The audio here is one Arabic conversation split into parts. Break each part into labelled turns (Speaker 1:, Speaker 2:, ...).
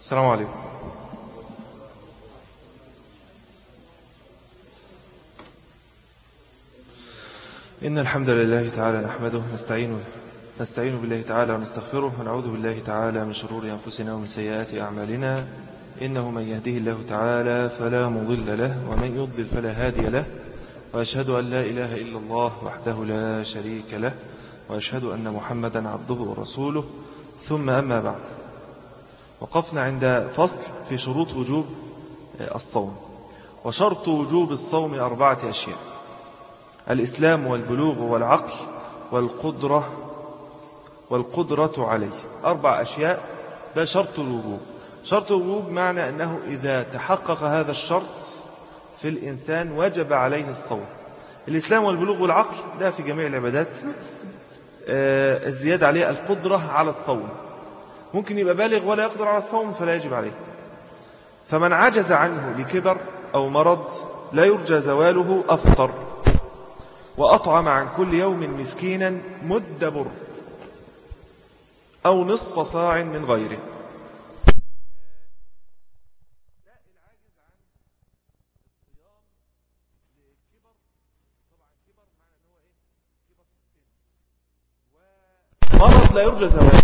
Speaker 1: السلام عليكم. إن الحمد لله تعالى نحمده نستعين بالله تعالى ونستغفره ونعوذ بالله تعالى من شرور أنفسنا ومن سيئات أعمالنا. إنه من يهده الله تعالى فلا مضل له ومن يضلل فلا هادي له، وأشهد أن لا إله إلا الله وحده لا شريك له، وأشهد أن محمدا عبده ورسوله، ثم أما بعد. وقفنا عند فصل في شروط وجوب الصوم. وشرط وجوب الصوم 4 أشياء: الإسلام والبلوغ والعقل والقدرة عليه. 4 أشياء، ده شرط الوجوب. شرط الوجوب معنى أنه إذا تحقق هذا الشرط في الإنسان وجب عليه الصوم. الإسلام والبلوغ والعقل ده في جميع العبادات. الزيادة عليه القدرة على الصوم، ممكن يبقى بالغ ولا يقدر على الصوم فلا يجب عليه. فمن عجز عنه لكبر أو مرض لا يرجى زواله أفطر، وأطعم عن كل يوم مسكينا مد بر أو نصف صاع من غيره. مرض لا يرجى زواله،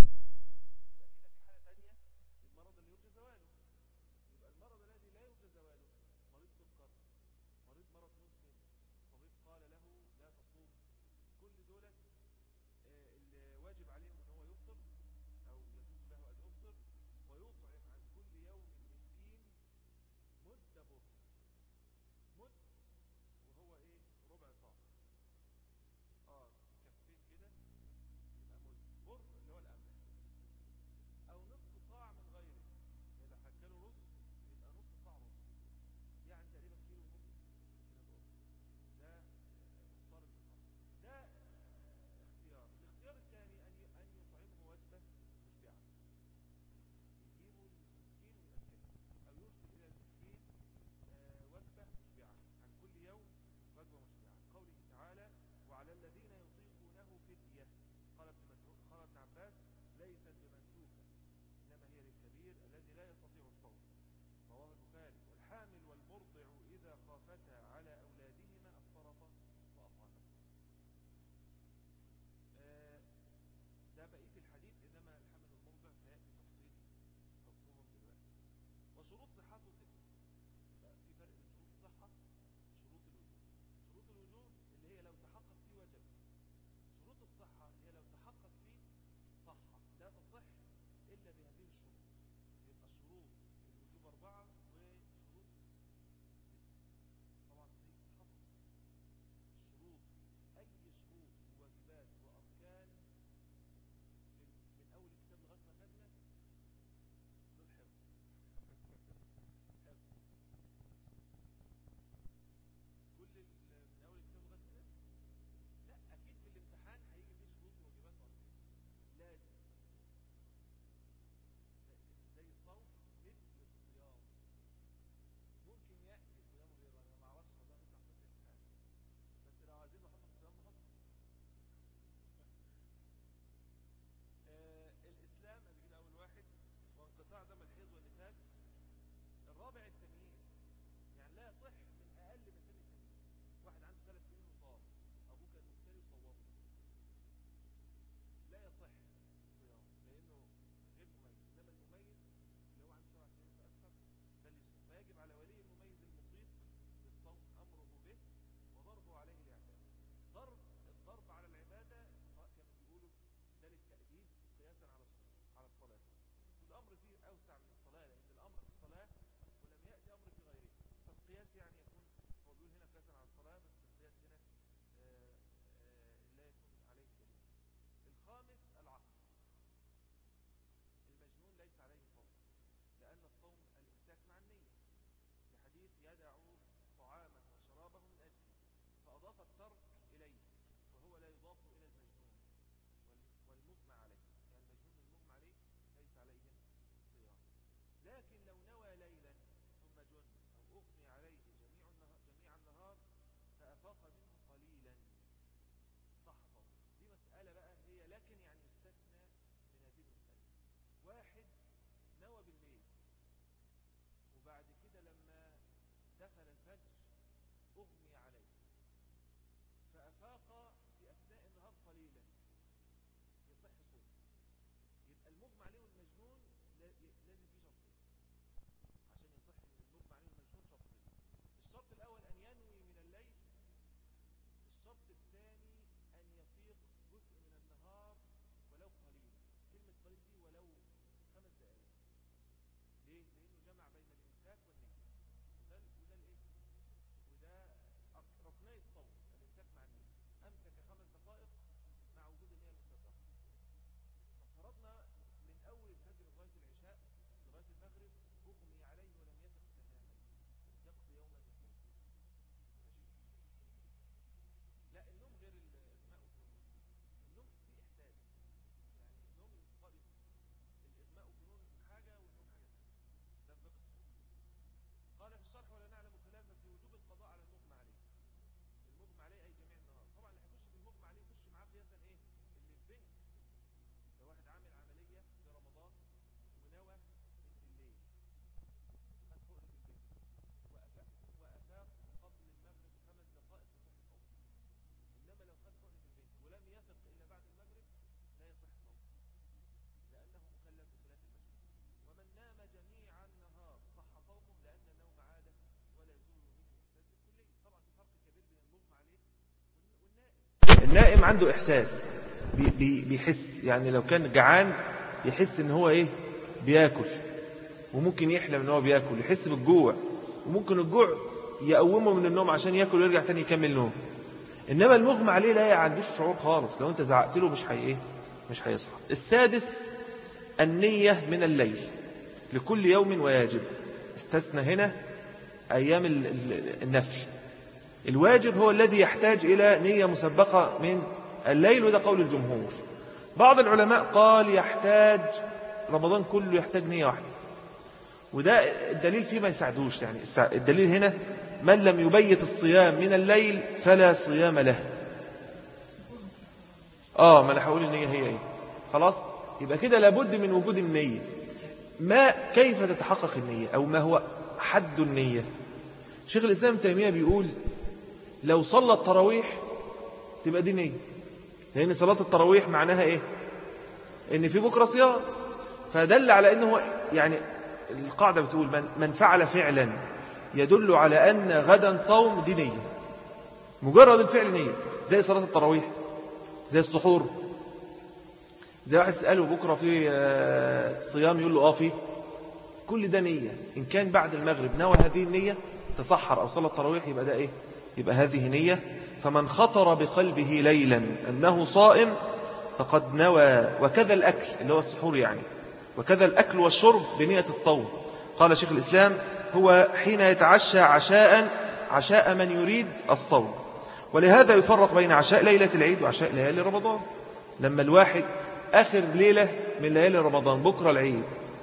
Speaker 1: المغمى عليه والمجنون لازم فيه شرطين عشان يصح المغمى عليه والمجنون. شرطين: الشرط الأول أن ينوي من الليل، الشرط الثاني أن يفيق جزء من النهار ولو قليل. كلمة قليل دي ولو 5 دقائق. ليه؟ لأنه جمع بين الإمساك والنية، وده الإيه؟ وده ركني الصوم، الإمساك مع النية. أمسك 5 دقائق مع وجود النية المسبقة. ففرضنا من أول الفجر لغاية العشاء لغاية المغرب أغمي عليه ولم يفق تماما، يقضي يوما يومين. لا، النوم غير الإغماء والجنون. النوم فيه إحساس، يعني النوم القابس. الإغماء والجنون حاجة والنوم حاجة ثانية. ده في باب الصوم. قال في الشرح: ولا نعلم خلافا في وجوب القضاء على المغمى عليه. المغمى عليه أي جميع النهار. طبعا اللي هيخش في المغمى عليه يخش معاه قياسا إيه؟ اللي في بنك. لو واحد عامل عملية في رمضان ونوى من بالليل، خد حقنة البنك وأفاق قبل المغرب ب5 دقائق يصح صومه. إنما لو خد حقنة البنك ولم يفق إلا بعد المغرب لا يصح صومه، لأنه مكلف بخلاف المجنون. ومن نام جميع النهار صح صومه، لأن النوم عادة ولا يزول منه إحساس بالكلية. طبعا في فرق كبير بين المغمى عليه والنائم. النائم عنده إحساس، بيحس، يعني لو كان جعان يحس ان هو ايه بياكل، وممكن يحلم ان هو بياكل، يحس بالجوع، وممكن الجوع يقومه من النوم عشان ياكل ويرجع تاني يكمل نوم. انما المغمى عليه لا عندوش شعور خالص، لو انت زعقت له مش هيصحى. السادس: النية من الليل لكل يوم ويجب. استثنى هنا ايام النفل. الواجب هو الذي يحتاج إلى نية مسبقة من الليل، وده قول الجمهور. بعض العلماء قال يحتاج رمضان كله يحتاج نية واحدة، وده الدليل فيه ما يساعدوش. يعني الدليل هنا: من لم يبيت الصيام من الليل فلا صيام له. ما أنا هقول النية هي ايه. خلاص، يبقى كده لابد من وجود النية. كيف تتحقق النية، أو ما هو حد النية؟ شيخ الإسلام ابن تيمية بيقول: لو صلى التراويح تبقى دي نية، لأن صلاة التراويح معناها إيه؟ إن في بكرة صيام. فدل على أنه يعني القاعدة بتقول: من فعل فعلا يدل على أن غدا صوم، دي نية. مجرد الفعل نية، زي صلاة التراويح، زي السحور. زي واحد يسأله: بكرة في صيام؟ يقول له فيه. كل ده نية. إن كان بعد المغرب نوى هذه النية، تصحر أو صلى التراويح، يبقى ده إيه؟ يبقى هذه نية. فمن خطر بقلبه ليلا أنه صائم فقد نوى. وكذا الأكل اللي هو السحور يعني، وكذا الأكل والشرب بنية الصوم. قال شيخ الإسلام: هو حين يتعشى عشاء من يريد الصوم. ولهذا يفرق بين عشاء ليلة العيد وعشاء ليالي رمضان. لما الواحد آخر ليلة من ليالي رمضان بكرة العيد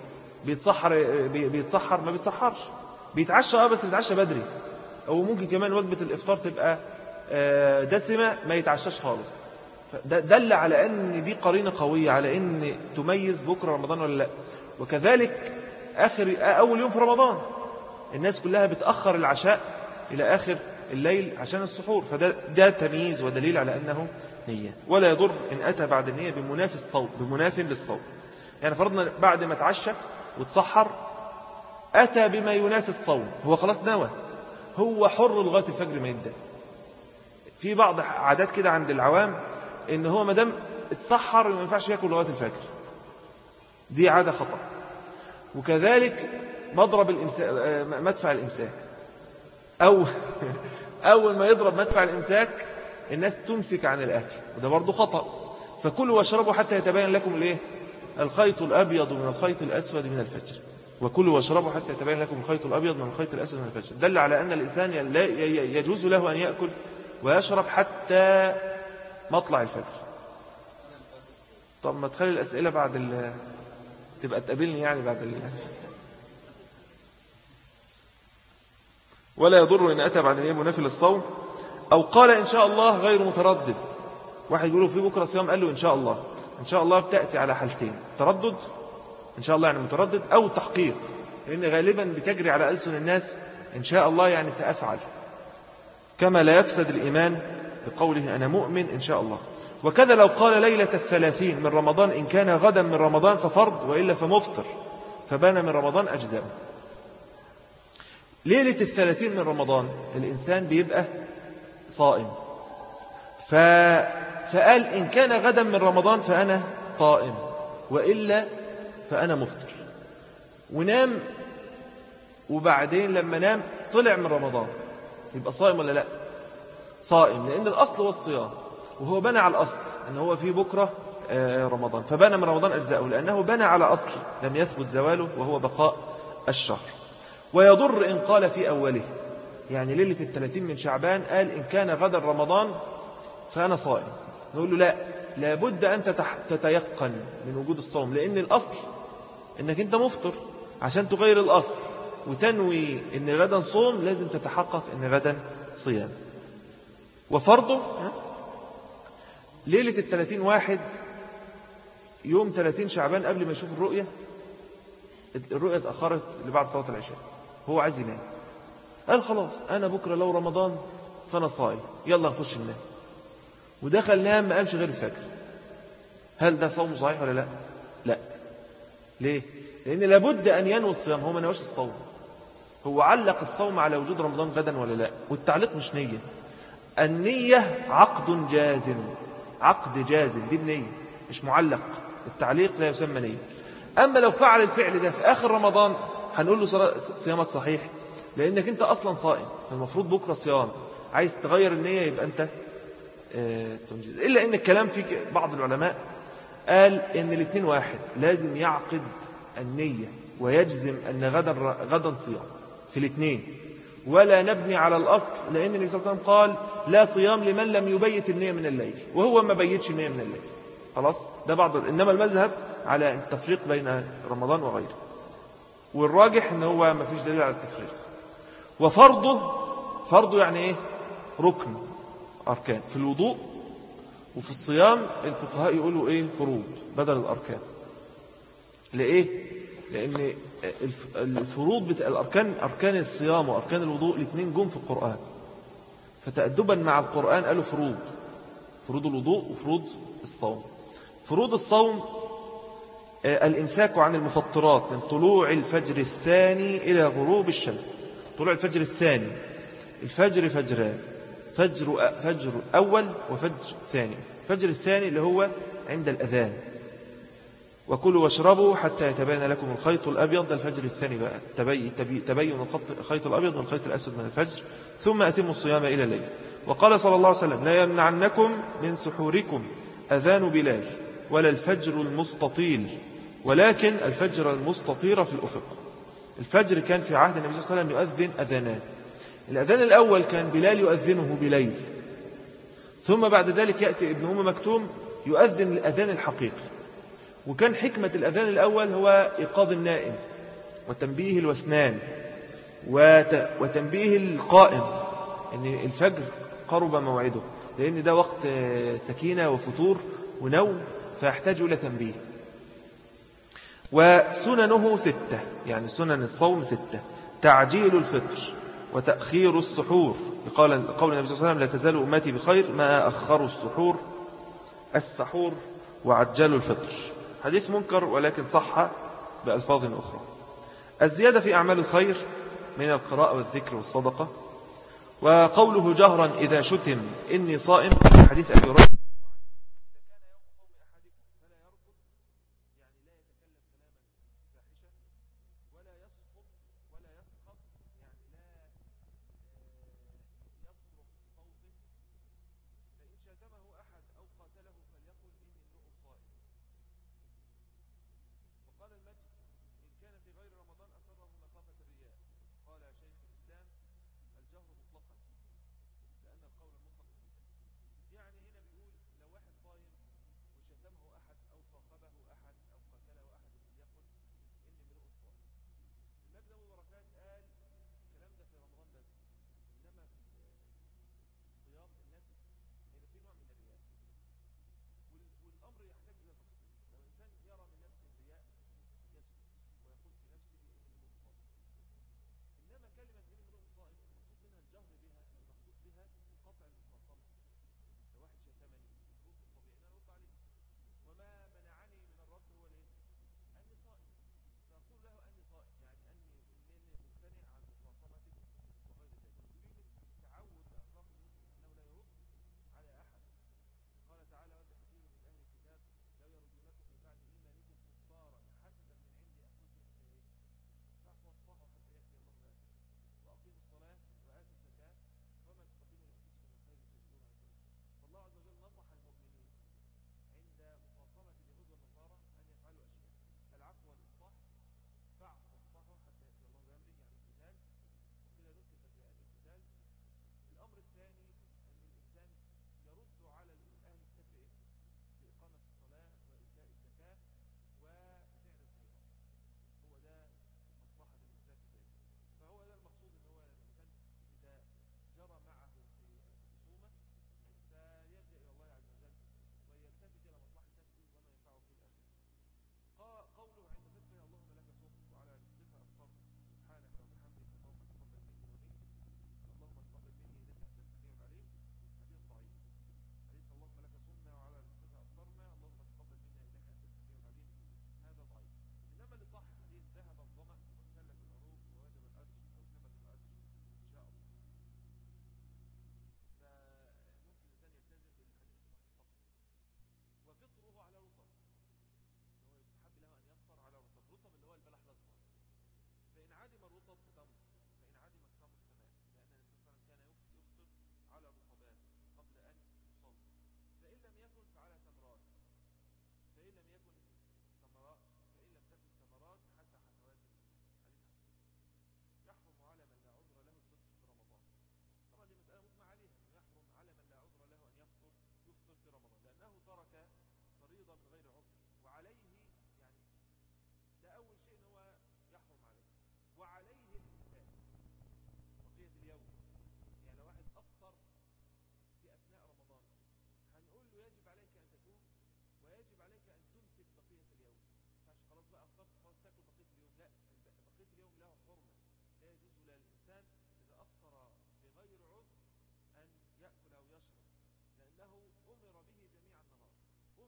Speaker 1: بيتسحر ما بيتسحرش، بيتعشى بس بيتعشى بدري، أو ممكن كمان وجبة الإفطار تبقى دسمة ما يتعشاش خالص. دل على أن دي قرينة قوية على أن تميز بكرة رمضان ولا لا. وكذلك أول يوم في رمضان الناس كلها بتأخر العشاء إلى آخر الليل عشان السحور، فده تمييز ودليل على أنه نية. ولا يضر إن أتى بعد النية بمناف للصوم. يعني فرضنا بعد ما تعشى وتسحر أتى بما ينافي الصوم، هو خلاص نوى، هو حر لغاية الفجر ما يبدأ. في بعض عادات كده عند العوام إن هو مدام اتسحر ما ينفعش يأكل لغاية الفجر، دي عادة خطأ. وكذلك مدفع الإمساك، أول ما يضرب مدفع الإمساك الناس تمسك عن الأكل، وده برضو خطأ. فكلوا واشربوا حتى يتبين لكم الخيط الأبيض من الخيط الأسود من الفجر. وكلوا واشربوا حتى يتبين لكم الخيط الأبيض من الخيط الأسود من الفجر. دل على أن الإنسان لا يجوز له أن يأكل ويشرب حتى مطلع الفجر. طب ما تخلي الأسئلة بعد تبقى تقابلني يعني بعد ولا يضر إن أتى بعد اليوم منافي للصوم. أو قال إن شاء الله غير متردد. واحد يقوله في بكرة صيام، قال له إن شاء الله. إن شاء الله بتأتي على حالتين: تردد، إن شاء الله يعني متردد، أو تحقيق، لأن غالبا بتجري على ألسن الناس إن شاء الله يعني سأفعل، كما لا يفسد الإيمان بقوله أنا مؤمن إن شاء الله. وكذا لو قال ليلة 30 من رمضان إن كان غدا من رمضان ففرض وإلا فمفطر، فبان من رمضان أجزاء. ليلة 30 من رمضان الإنسان بيبقى صائم، فقال إن كان غدا من رمضان فأنا صائم وإلا فأنا مفطر، ونام، وبعدين لما نام طلع من رمضان، يبقى صائم ولا لا؟ صائم، لأن الأصل هو الصيام، وهو بنى على الأصل أنه هو في بكرة رمضان، فبنى من رمضان أجزاءه لأنه بنى على أصل لم يثبت زواله وهو بقاء الشهر. ويضر إن قال في أوله، يعني ليلة 30 من شعبان قال إن كان غدا رمضان فأنا صائم، نقول له لا، لابد أن تتيقن من وجود الصوم، لأن الأصل أنك أنت مفطر. عشان تغير الأصل وتنوي أن غدا صوم لازم تتحقق أن غدا صيام. وفرضه ليلة 30 واحد يوم 30 شعبان قبل ما يشوف الرؤية اتأخرت لبعد صلاة العشاء، هو عايز ينام، قال خلاص أنا بكرة لو رمضان فأنا صائم، يلا نخش ننام، ودخل نام ما قامش غير الفجر. هل ده صوم صحيح ولا لا؟ لا. ليه؟ لأن لابد أن ينوي الصيام، هو ما نواش الصوم، هو علق الصوم على وجود رمضان غدا ولا لا، والتعليق مش نية. النية عقد جازم، عقد جازم بالنية، مش معلق. التعليق لا يسمى نية. أما لو فعل الفعل ده في آخر رمضان هنقول له صيامك صحيح، لأنك أنت أصلا صائم، فالمفروض بكرة صيام، عايز تغير النية يبقى أنت تنجز. إلا أن الكلام في بعض العلماء قال إن الاثنين واحد، لازم يعقد النية ويجزم أن غدا صيام في الاثنين، ولا نبني على الأصل، لأن النبي صلى الله عليه وسلم قال لا صيام لمن لم يبيت النية من الليل، وهو ما بيتش النية من الليل خلاص. ده بعض، إنما المذهب على التفريق بين رمضان وغيره، والراجح إن هو ما فيش دليل على التفريق. فرضه يعني إيه؟ ركن أركان. في الوضوء وفي الصيام الفقهاء يقولوا إيه؟ فروض بدل الأركان. لإيه؟ لأن الفروض الأركان، أركان الصيام وأركان الوضوء الاثنين جم في القرآن، فتأدبا مع القرآن قالوا فروض الوضوء وفروض الصوم. فروض الصوم الإمساك عن المفطرات من طلوع الفجر الثاني إلى غروب الشمس. طلوع الفجر الثاني، الفجر فجران، فجر أول وفجر ثاني. الفجر الثاني اللي هو عند الأذان، وكلوا واشربوا حتى يتبين لكم الخيط الأبيض، ده الفجر الثاني بقى، تبين الخيط الأبيض من الخيط الأسود من الفجر، ثم أتموا الصيام إلى الليل. وقال صلى الله عليه وسلم لا يمنعنكم من سحوركم أذان بلال ولا الفجر المستطيل، ولكن الفجر المستطير في الأفق. الفجر كان في عهد النبي صلى الله عليه وسلم يؤذن أذانان. الأذان الأول كان بلال يؤذنه بليل، ثم بعد ذلك يأتي ابن أم مكتوم يؤذن الأذان الحقيقي. وكان حكمة الأذان الأول هو إيقاظ النائم وتنبيه الوسنان وتنبيه القائم أن الفجر قرب موعده، لأن ده وقت سكينة وفتور ونوم، فيحتاج إلى تنبيه. وسننه 6، يعني سنن الصوم 6: تعجيل الفطر وتأخير السحور، قول النبي صلى الله عليه وسلم لا تزال أمتي بخير ما أخروا السحور وعجلوا الفطر. حديث منكر ولكن صح بألفاظ أخرى. الزيادة في أعمال الخير من القراءة والذكر والصدقة. وقوله جهرا إذا شتم إني صائم، حديث أبي هريرة كلمة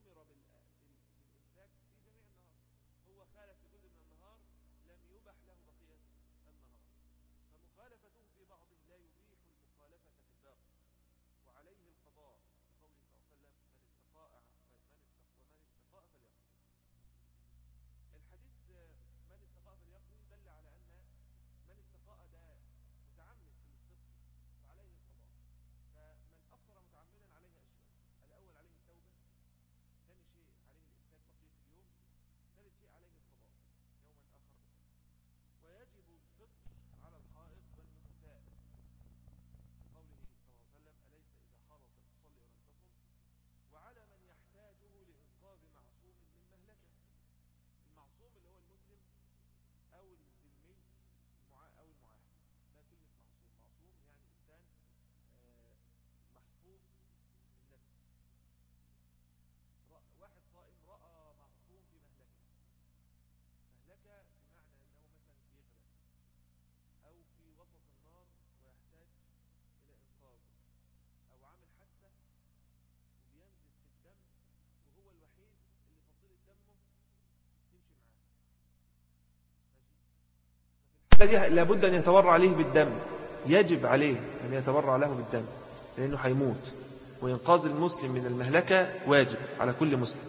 Speaker 1: أمر بالإمساك في جميع النهار، هو خالف في جزء من النهار لم يبح له بقية النهار، فمخالفته في بعض لا يبيح المخالفة في الباقي، وعليه القضاء، قوله صلى الله عليه وسلم من استطاع فليقضي. الحديث من استطاع فليقضي دل على أن من استطاع ده متعمد في الفطر فعليه القضاء. فمن أفطر متعمدا عليه أشياء: الأول عليه التوبة، ثاني شيء عليه الإمساك بقية اليوم، ثالث شيء عليه القضاء يوما آخر. ويجب الفطر على الحائض والنفساء، قوله صلى الله عليه وسلم أليس إذا حاضت تصلي ولم تصم، وعلى من يحتاجه لإنقاذ معصوم من مهلكه. المعصوم اللي هو المسلم أو الذمي أو المعاهد، ده كلمة معصوم. معصوم يعني إنسان محفوظ النفس. واحد صائم رأى معصوم في مهلكة بمعنى أنه مثلا يغرق أو في وسط النار ويحتاج إلى إنقاذه، أو عامل حادثة وبينزف في الدم وهو الوحيد اللي فصيلة دمه تمشي معاه، ماشي. ففي الحالة دي لابد أن يتبرع عليه بالدم، يجب عليه أن يتبرع له بالدم لأنه هيموت، وإنقاذ المسلم من المهلكة واجب على كل مسلم.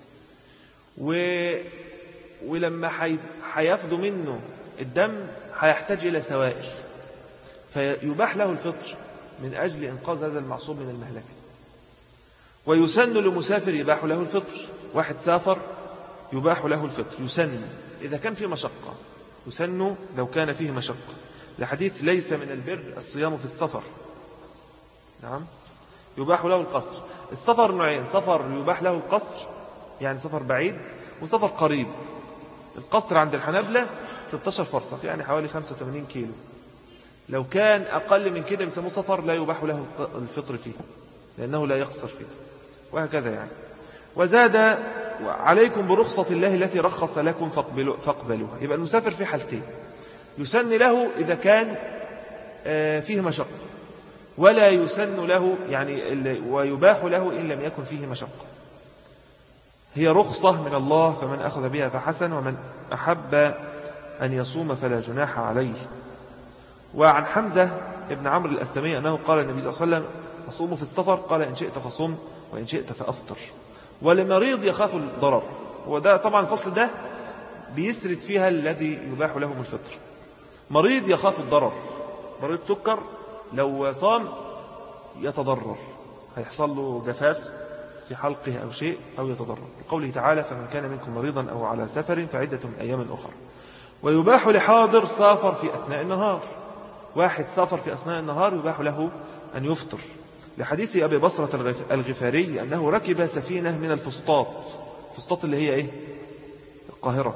Speaker 1: ولما هياخدوا منه الدم هيحتاج إلى سوائل، فيباح له الفطر من أجل إنقاذ هذا المعصوم من المهلكة. ويسن لمسافر يباح له الفطر، واحد سافر يباح له الفطر، يسن إذا كان فيه مشقة، يسن لو كان فيه مشقة، لحديث ليس من البر الصيام في السفر. نعم، يباح له القصر. السفر نوعين: سفر يباح له القصر يعني سفر بعيد، وسفر قريب. القصر عند الحنابلة 16 فرسخ يعني حوالي 85 كيلو. لو كان أقل من كده بيسموه سفر لا يباح له الفطر فيه لأنه لا يقصر فيه، وهكذا يعني. وزاد: عليكم برخصة الله التي رخص لكم فاقبلوها. يبقى المسافر في حالتين: يسن له إذا كان فيه مشقة، ولا يسن له يعني ويباح له إن لم يكن فيه مشقة. هي رخصة من الله، فمن أخذ بها فحسن، ومن أحب أن يصوم فلا جناح عليه. وعن حمزة ابن عمرو الأسلمي أنه قال النبي صلى الله عليه وسلم: أصوم في السفر؟ قال: إن شئت فصم وإن شئت فأفطر. ولمريض يخاف الضرر. وده طبعا الفصل ده بيسرد فيها الذي يباح لهم الفطر. مريض يخاف الضرر، مريض سكر لو صام يتضرر، هيحصل له جفاف في حلقه أو شيء أو يتضرر، لقوله تعالى: فمن كان منكم مريضا أو على سفر فعدة من أيام أخرى. ويباح لحاضر سافر في أثناء النهار، واحد سافر في أثناء النهار يباح له أن يفطر، لحديث أبي بصرة الغفاري أنه ركب سفينة من الفسطاط. الفسطاط اللي هي إيه؟ القاهرة،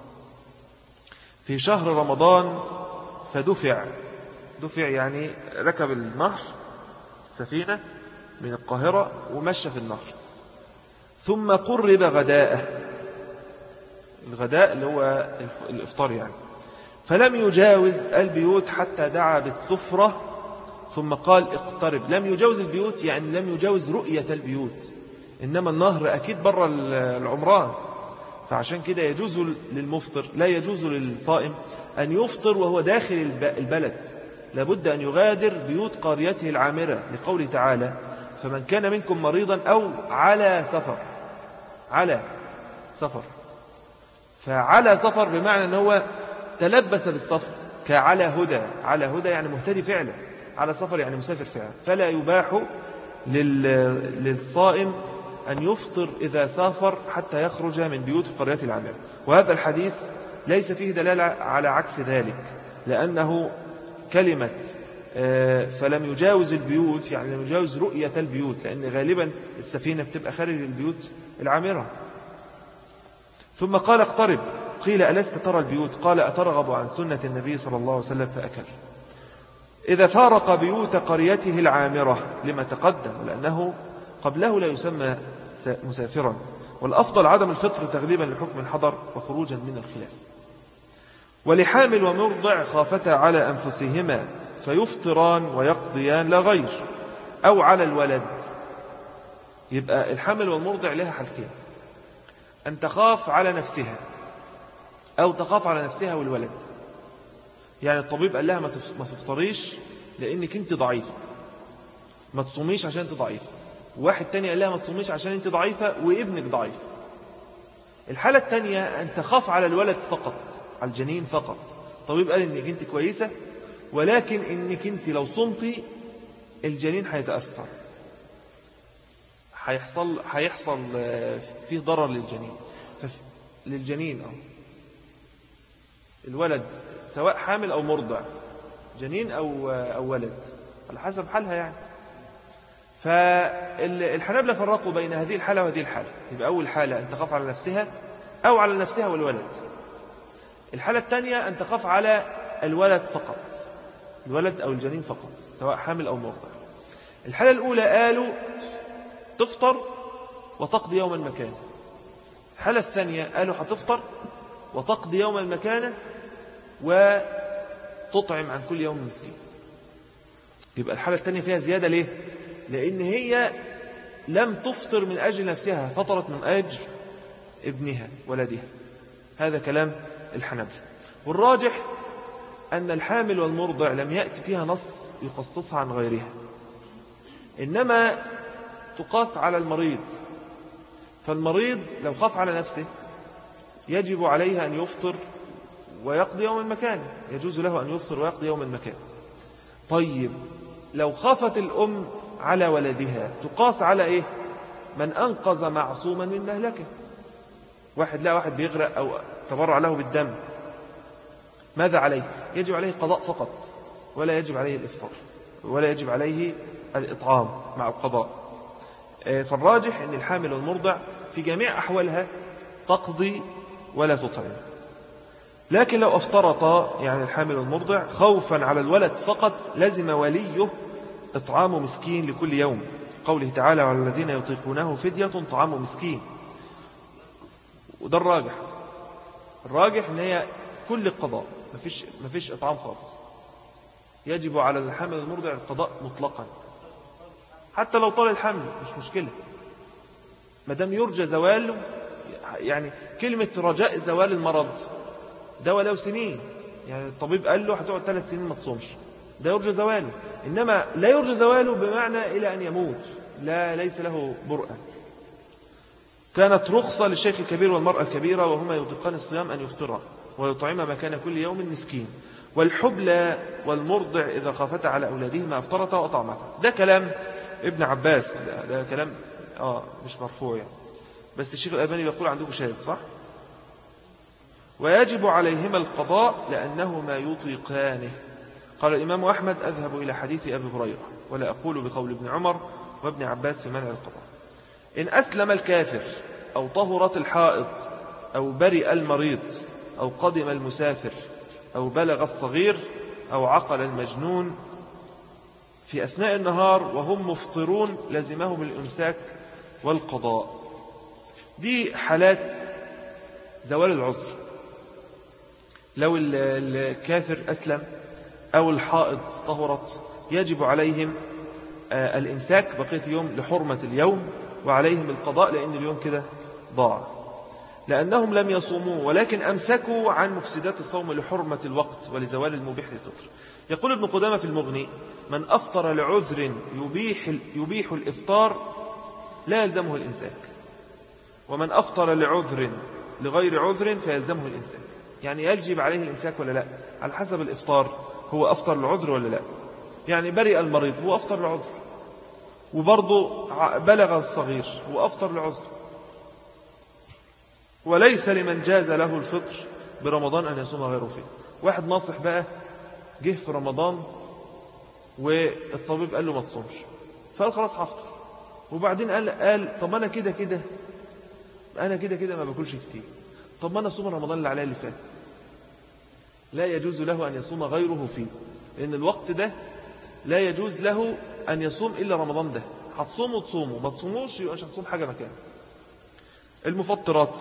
Speaker 1: في شهر رمضان، فدفع يعني ركب النهر سفينة من القاهرة ومشى في النهر، ثم قرب غداءه، الغداء اللي هو الإفطار يعني، فلم يجاوز البيوت حتى دعا بالسفرة ثم قال: اقترب. لم يجاوز البيوت يعني لم يجاوز رؤية البيوت، إنما النهر أكيد برا العمران، فعشان كده يجوز للمفطر، لا يجوز للصائم أن يفطر وهو داخل البلد، لابد أن يغادر بيوت قريته العامرة، لقوله تعالى: فمن كان منكم مريضا أو على سفر. على سفر، فعلى سفر بمعنى أنه تلبس بالسفر، كعلى هدى. على هدى يعني مهتدي فعلا، على سفر يعني مسافر فعلا. فلا يباح للصائم أن يفطر إذا سافر حتى يخرج من بيوت قريته العامرة. وهذا الحديث ليس فيه دلالة على عكس ذلك، لأنه كلمة فلم يجاوز البيوت يعني لم يجاوز رؤية البيوت، لأن غالبا السفينة بتبقى خارج البيوت العامرة. ثم قال: اقترب. قيل: ألست ترى البيوت؟ قال: أترغب عن سنة النبي صلى الله عليه وسلم؟ فأكل. إذا فارق بيوت قريته العامرة لما تقدم، لأنه قبله لا يسمى مسافرا. والأفضل عدم الفطر تغليبا لحكم الحضر وخروجا من الخلاف. ولحامل ومرضع خافتا على أنفسهما فيفطران ويقضيان لا غير، أو على الولد. يبقى الحامل والمرضع لها حالتين: أن تخاف على نفسها أو تخاف على نفسها والولد. يعني الطبيب قال لها ما تفطريش لأنك أنت ضعيفة، ما تصوميش عشان أنت ضعيفة. واحد تاني قال لها ما تصوميش عشان أنت ضعيفة وابنك ضعيف. الحالة التانية أن تخاف على الولد فقط، على الجنين فقط. الطبيب قال إنك أنت كويسة، ولكن إنك أنت لو صمتي الجنين هيتأثر، هيحصل فيه ضرر للجنين الولد، سواء حامل أو مرضع، جنين أو ولد على حسب حالها يعني. فالحنابلة فرقوا بين هذه الحالة وهذه الحالة. يبقى أول حالة أن تخاف على نفسها أو على نفسها والولد. الحالة الثانية أن تخاف على الولد فقط، الولد أو الجنين فقط، سواء حامل أو مرضع. الحالة الأولى قالوا تفطر وتقضي يوما مكانه. الحالة الثانية قالوا هتفطر وتقضي يوما مكانه وتطعم عن كل يوم مسكين. يبقى الحالة الثانية فيها زيادة. ليه؟ لأن هي لم تفطر من أجل نفسها، فطرت من أجل ابنها ولدها. هذا كلام الحنابلة. والراجح أن الحامل والمرضع لم يأتي فيها نص يخصصها عن غيرها، إنما تقاس على المريض. فالمريض لو خاف على نفسه يجب عليها أن يفطر ويقضي يوم المكان، يجوز له أن يفطر ويقضي يوم المكان. طيب لو خافت الأم على ولدها تقاس على إيه؟ من أنقذ معصوما من مهلكه. واحد بيغرق أو تبرع له بالدم، ماذا عليه؟ يجب عليه قضاء فقط، ولا يجب عليه الإفطار، ولا يجب عليه الإطعام مع القضاء. فالراجح أن الحامل والمرضع في جميع أحوالها تقضي ولا تطعم. لكن لو أفطرتا، يعني الحامل والمرضع، خوفا على الولد فقط، لزم وليه إطعام مسكين لكل يوم، قوله تعالى: وعلى الذين يطيقونه فدية طعام مسكين. وده الراجح أن هي كل القضاء، ما فيش إطعام خالص. يجب على الحامل والمرضع القضاء مطلقا، حتى لو طال الحمل مش مشكلة، ما دام يرجى زواله. يعني كلمة رجاء زوال المرض ده ولو سنين، يعني الطبيب قال له هتقعد 3 سنين ما تصومش، ده يرجى زواله. إنما لا يرجى زواله بمعنى إلى أن يموت، ليس له برأة. كانت رخصة للشيخ الكبير والمرأة الكبيرة وهما يطيقان الصيام أن يفطرا ويطعم مكان كل يوم مسكين. والحبلى والمرضع إذا خافتا على أولادهما أفطرتا وأطعمتا. ده كلام ابن عباس، ده كلام مش مرفوع يعني، بس الشيخ الألباني يقول عندكم شاهد صح. ويجب عليهما القضاء لأنهما يطيقانه. قال الإمام أحمد: أذهب إلى حديث أبي هريرة ولا أقول بقول ابن عمر وابن عباس في منع القضاء. إن أسلم الكافر أو طهرت الحائض أو برئ المريض أو قدم المسافر أو بلغ الصغير أو عقل المجنون في أثناء النهار وهم مفطرون لزمهم الإمساك والقضاء. دي حالات زوال العذر. لو الكافر أسلم أو الحائض طهرت يجب عليهم الإمساك بقية اليوم لحرمة اليوم، وعليهم القضاء لأن اليوم كده ضاع، لأنهم لم يصوموا ولكن أمسكوا عن مفسدات الصوم لحرمة الوقت ولزوال المبيح للفطر. يقول ابن قدامة في المغني: من أفطر لعذر يبيح الإفطار لا يلزمه الإمساك، ومن أفطر لعذر لغير عذر فيلزمه الإمساك. يعني يجب عليه الإمساك ولا لا؟ على حسب الإفطار، هو أفطر لعذر ولا لا. يعني برئ المريض هو أفطر لعذر، وبرضه بلغ الصغير هو أفطر لعذر. وليس لمن جاز له الفطر برمضان أن يصوم غيره فيه. واحد ناصح بقى جه في رمضان والطبيب قال له ما تصومش، فقال خلاص هفطر. وبعدين قال طب أنا كده ما باكلش كتير، طب ما أنا أصوم رمضان اللي عليه اللي فات. لا يجوز له أن يصوم غيره فيه، لأن الوقت ده لا يجوز له أن يصوم إلا رمضان ده. هتصوموا تصوموا، ما تصوموش يبقى مش هتصوم حاجة مكان. المفطرات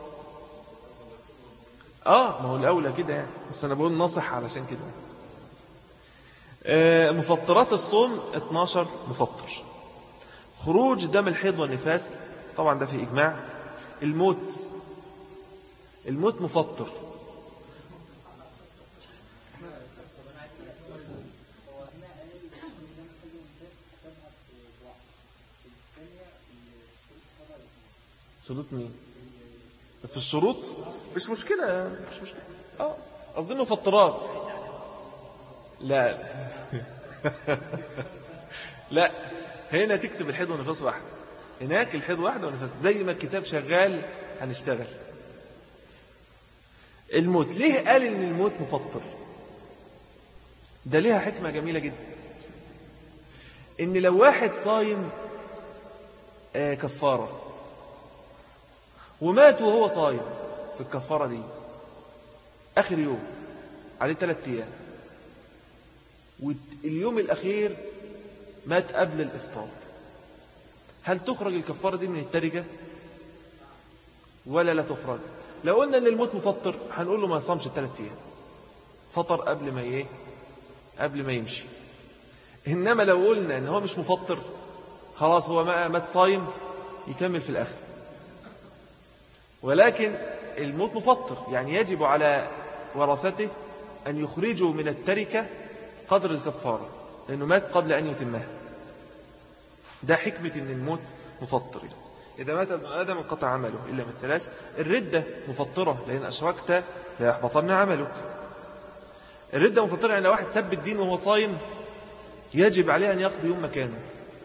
Speaker 1: ما هو الأولى كده يعني، بس أنا بقول نصح علشان كده. مفطرات الصوم 12 مفطر. خروج دم الحيض والنفاس طبعا ده في إجماع. الموت مفطر. شروط مين؟ في الشروط مش مشكلة. قصدي مفطرات. لا لا، هنا تكتب الحيض والنفاس واحد، هناك الحيض واحدة والنفاس. زي ما الكتاب شغال هنشتغل. الموت ليه قال ان الموت مفطر؟ ده ليها حكمة جميلة جدا. ان لو واحد صايم كفارة ومات وهو صايم في الكفارة دي آخر يوم عليه 3 أيام، واليوم الأخير مات قبل الإفطار، هل تخرج الكفارة دي من التركة ولا لا تخرج؟ لو قلنا أن الموت مفطر هنقول له ما يصامش 3 أيام، فطر قبل ما يمشي. إنما لو قلنا أن هو مش مفطر خلاص هو مات صايم يكمل في الآخر. ولكن الموت مفطر، يعني يجب على ورثته أن يخرجوا من التركة قدر الكفارة لأنه مات قبل أن يتمها. ده حكمة أن الموت مفطر. إذا مات ابن آدم انقطع عمله إلا من 3. الردة مفطرة، لأن أشركت لا يحبطن عملك. الردة مفطرة، يعني لو واحد سب الدين وهو صايم يجب عليه أن يقضي يوم مكانه.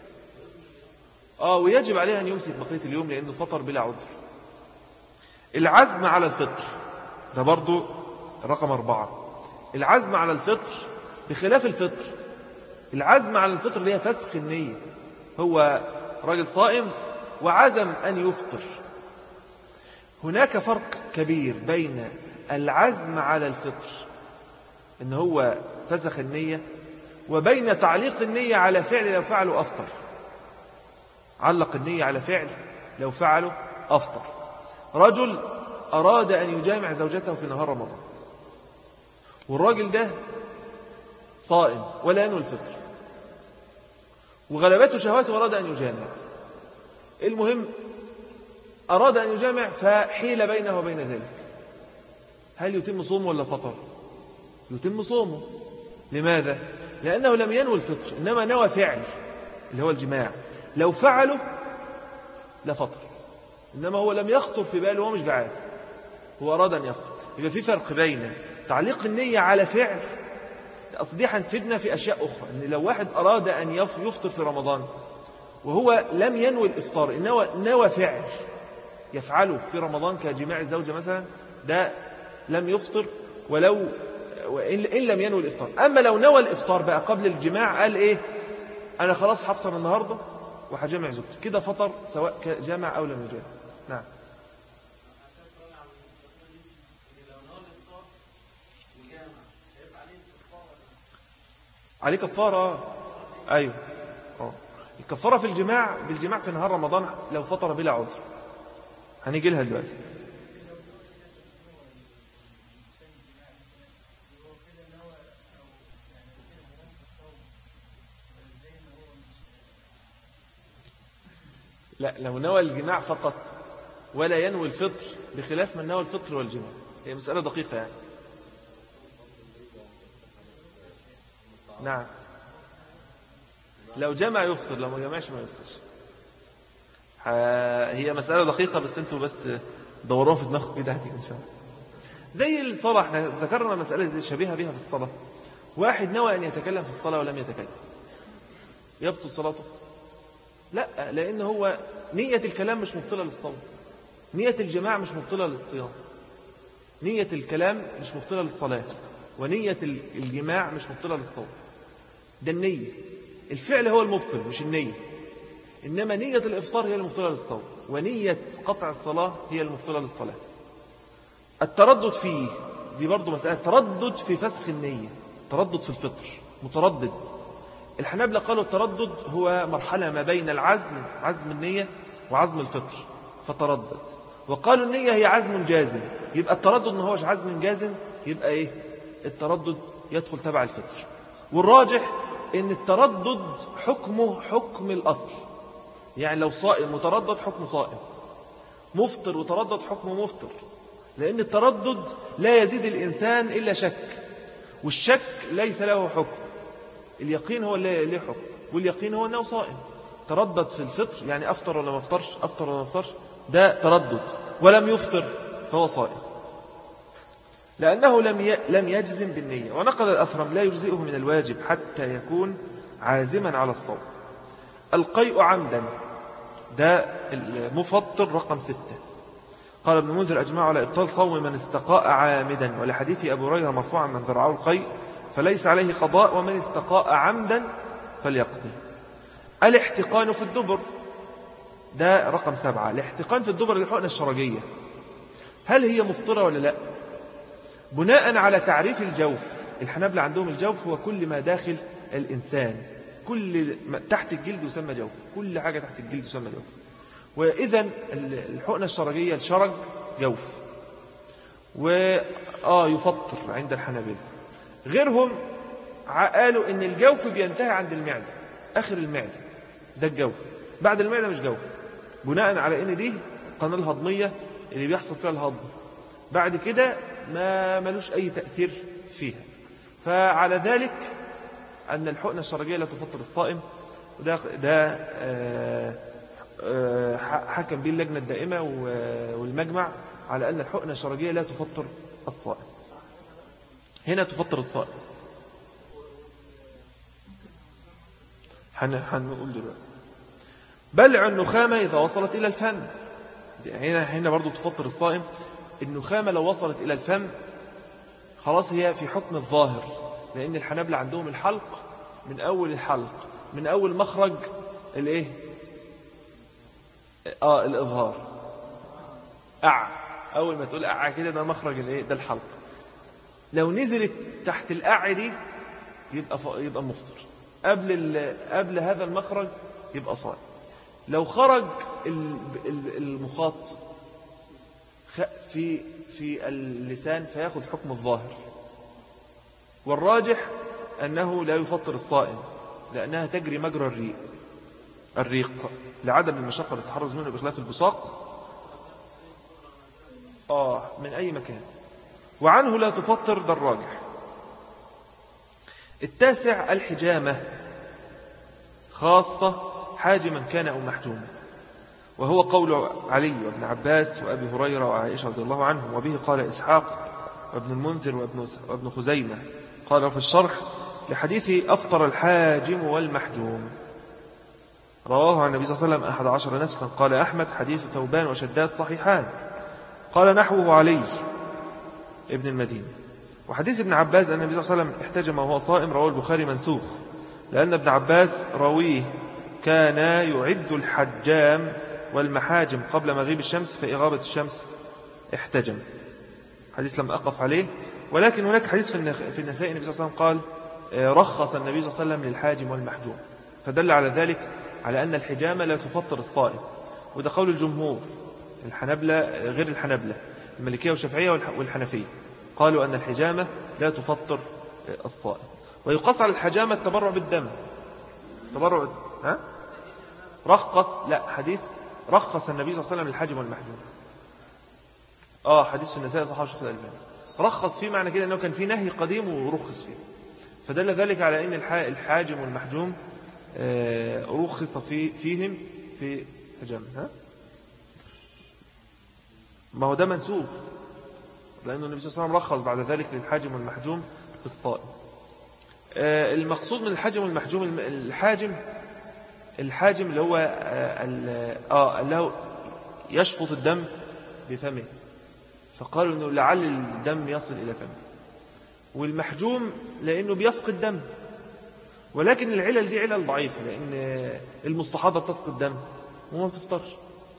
Speaker 1: ويجب عليه أن يمسك بقية اليوم لأنه فطر بلا عذر. العزم على الفطر ده برضو رقم 4. العزم على الفطر بخلاف الفطر. العزم على الفطر اللي هي فسخ النية، هو راجل صائم وعزم أن يفطر. هناك فرق كبير بين العزم على الفطر إن هو فسخ النية وبين تعليق النية على فعل لو فعله أفطر. علق النية على فعل لو فعله أفطر. رجل أراد أن يجامع زوجته في نهار رمضان، والراجل ده صائم ولا ينوي الفطر، وغلبته شهواته وأراد أن يجامع. المهم أراد أن يجامع فحيل بينه وبين ذلك. هل يتم صومه ولا فطر؟ يتم صومه. لماذا؟ لأنه لم ينوي الفطر إنما نوى فعل اللي هو الجماع. لو فعله لا فطر، إنما هو لم يخطر في باله وهو مش جعان، هو أراد أن يفطر. يبقى في فرق بين تعليق النية على فعل، أصل دي هنفيدنا في أشياء أخرى. إن لو واحد أراد أن يفطر في رمضان وهو لم ينوي الإفطار إنما نوى فعل يفعله في رمضان كجماع الزوجة مثلا، ده لم يفطر إن لم ينوي الإفطار. أما لو نوى الإفطار بقى قبل الجماع، قال إيه؟ أنا خلاص هفطر النهاردة وهجمع زوجتي، كده فطر سواء جمع أو لم يجمع. نعم. عليه كفارة. أيوه. الكفارة في بالجماع في نهار رمضان لو فطر بلا عذر، هنيجي لها دلوقتي. لا، لو نوى الجماع فقط ولا ينوي الفطر بخلاف من نوى الفطر والجماع، هي مسألة دقيقة يعني. نعم، لو جمع يفطر، لو ما جمعش ما يفطرش. هي مسألة دقيقة، بس انتوا بس دوروها في دماغكم كده هتيجي ان شاء الله. زي الصلاة، احنا ذكرنا مسألة شبيهة بها في الصلاة. واحد نوى أن يتكلم في الصلاة ولم يتكلم، يبطل صلاته؟ لا، لأن هو نية الكلام مش مبطلة للصلاة، نية الجماع مش مبطلة للصيام، نية الكلام مش مبطلة للصلاة، ونية الجماع مش مبطلة للصوم. ده النية. الفعل هو المبطل مش النية، إنما نية الإفطار هي المبطلة للصوم، ونية قطع الصلاة هي المبطلة للصلاة. التردد فيه دي برضو مسألة، تردد في فسخ النية، تردد في الفطر، متردد. الحنابلة قالوا التردد هو مرحلة ما بين عزم النية وعزم الفطر، فتردد. وقالوا النية هي عزم جازم، يبقى التردد ما هوش عزم جازم، يبقى إيه؟ التردد يدخل تبع الفطر. والراجح إن التردد حكمه حكم الأصل، يعني لو صائم وتردد حكم صائم، مفطر وتردد حكم مفطر، لأن التردد لا يزيد الإنسان إلا شك، والشك ليس له حكم، اليقين هو اللي له حكم، واليقين هو أنه صائم. تردد في الفطر يعني أفطر ولا ما أفطرش، أفطر ولا ما أفطرش، ده تردد، ولم يفطر فهو صائم، لأنه لم يجزم بالنية. ونقل الأثرم لا يجزئه من الواجب حتى يكون عازما على الصوم. القيء عمدا ده المفطر رقم 6. قال ابن منذر أجمع على إبطال صوم من استقاء عامدا، ولحديث أبو هريرة مرفوعا من ذرعه القيء فليس عليه قضاء، ومن استقاء عمدا فليقضي. الاحتقان في الدبر ده رقم 7. الاحتقان في الدبر الحقنة الشرجية، هل هي مفطرة ولا لا؟ بناء على تعريف الجوف، الحنابلة عندهم الجوف هو كل ما داخل الإنسان، كل ما تحت الجلد يسمى جوف، كل حاجة تحت الجلد يسمى جوف. وإذن الحقنة الشرجية الشرج جوف، يفطر عند الحنابلة. غيرهم قالوا إن الجوف بينتهي عند المعدة، آخر المعدة ده الجوف، بعد المعدة مش جوف، بناء على إن دي القناة الهضمية اللي بيحصل فيها الهضم، بعد كده ما ملوش أي تأثير فيها. فعلى ذلك أن الحقنة الشرجية لا تفطر الصائم، وده حكم به اللجنة الدائمة والمجمع على أن الحقنة الشرجية لا تفطر الصائم. هنا تفطر الصائم، هنقول دلوقتي. بلع النخامة إذا وصلت إلى الفم، هنا برضو تفطر الصائم. النخامة لو وصلت إلى الفم خلاص هي في حكم الظاهر، لأن الحنابلة عندهم الحلق من أول الحلق، من أول مخرج الإيه؟ الإظهار، أول ما تقول كده ده مخرج الإيه؟ ده الحلق. لو نزلت تحت دي يبقى مفطر، قبل هذا المخرج يبقى صائم. لو خرج المخاط في اللسان فيأخذ حكم الظاهر، والراجح أنه لا يفطر الصائم، لأنها تجري مجرى الريق لعدم المشقة للتحرز منه بخلاف البصاق من أي مكان، وعنه لا تفطر، ده الراجح. 9 الحجامة، خاصة حاجما كان أو محجوما، وهو قول علي وابن عباس وأبي هريرة وعائشة رضي الله عنهم، وبه قال إسحاق وابن المنذر وابن خزيمة. قال في الشرح لحديث أفطر الحاجم والمحجوم، رواه عن النبي صلى الله عليه وسلم 11 نفسا. قال أحمد حديث ثوبان وشداد صحيحان. قال نحوه علي ابن المدينة. وحديث ابن عباس أن النبي صلى الله عليه وسلم احتجم وهو صائم، رواه البخاري منسوخ، لأن ابن عباس راويه كان يعد الحجام والمحاجم قبل مغيب الشمس، فإغابة الشمس احتجم. حديث لم أقف عليه، ولكن هناك حديث في النسائي النبي صلى الله عليه وسلم قال رخص النبي صلى الله عليه وسلم للحاجم والمحجوم، فدل على ذلك على أن الحجامة لا تفطر الصائم، وده قول الجمهور، الحنبلة غير الحنبلة، المالكية والشافعية والحنفية، قالوا أن الحجامة لا تفطر الصائم. ويقص على الحجامة التبرع بالدم، تبرع حديث رخص النبي صلى الله عليه وسلم للحاجم والمحجوم، حديث في النسائي صحابه الشيخ الألباني، رخص فيه، معنى كده أنه كان في نهي قديم ورخص فيه، فدل ذلك على أن الحاجم والمحجوم رخص فيهم في حجام. ما هو ده منسوخ، لأنه النبي صلى الله عليه وسلم رخص بعد ذلك للحاجم والمحجوم في الصائم. المقصود من الحاجم والمحجوم، الحاجم اللي هو اللي هو يشفط الدم بفمه، فقالوا أنه لعل الدم يصل إلى فمه، والمحجوم لأنه بيفقد دم، ولكن العلل دي علل ضعيفة، لأن المستحاضة بتفقد دم وما بتفطرش،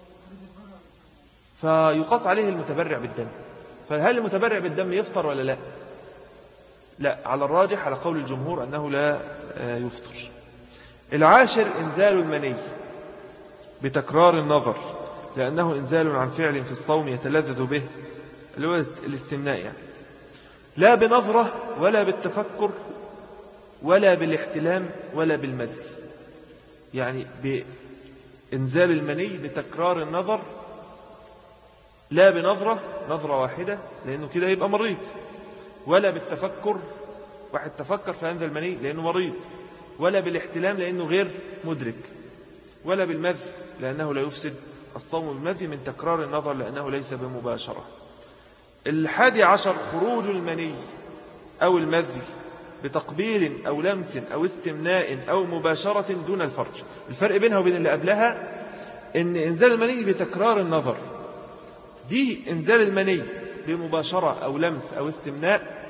Speaker 1: فيقاس عليه المتبرع بالدم. فهل المتبرع بالدم يفطر ولا لا؟ لا، على الراجح على قول الجمهور أنه لا يفطر. 10 إنزال المني بتكرار النظر، لأنه إنزال عن فعل في الصوم يتلذذ به، اللي هو الاستمناء يعني، لا بنظرة ولا بالتفكر ولا بالاحتلام ولا بالمذي، يعني إنزال المني بتكرار النظر، لا نظرة واحدة لأنه كده يبقى مريض، ولا بالتفكر، واحد تفكر فأنزل المني لأنه مريض، ولا بالاحتلام لأنه غير مدرك، ولا بالمذي لأنه لا يفسد الصوم بالمذي من تكرار النظر لأنه ليس بمباشرة. 11 خروج المني أو المذي بتقبيل أو لمس أو استمناء أو مباشرة دون الفرج. الفرق بينها وبين اللي قبلها إن إنزال المني بتكرار النظر، دي إنزال المني بمباشرة أو لمس أو استمناء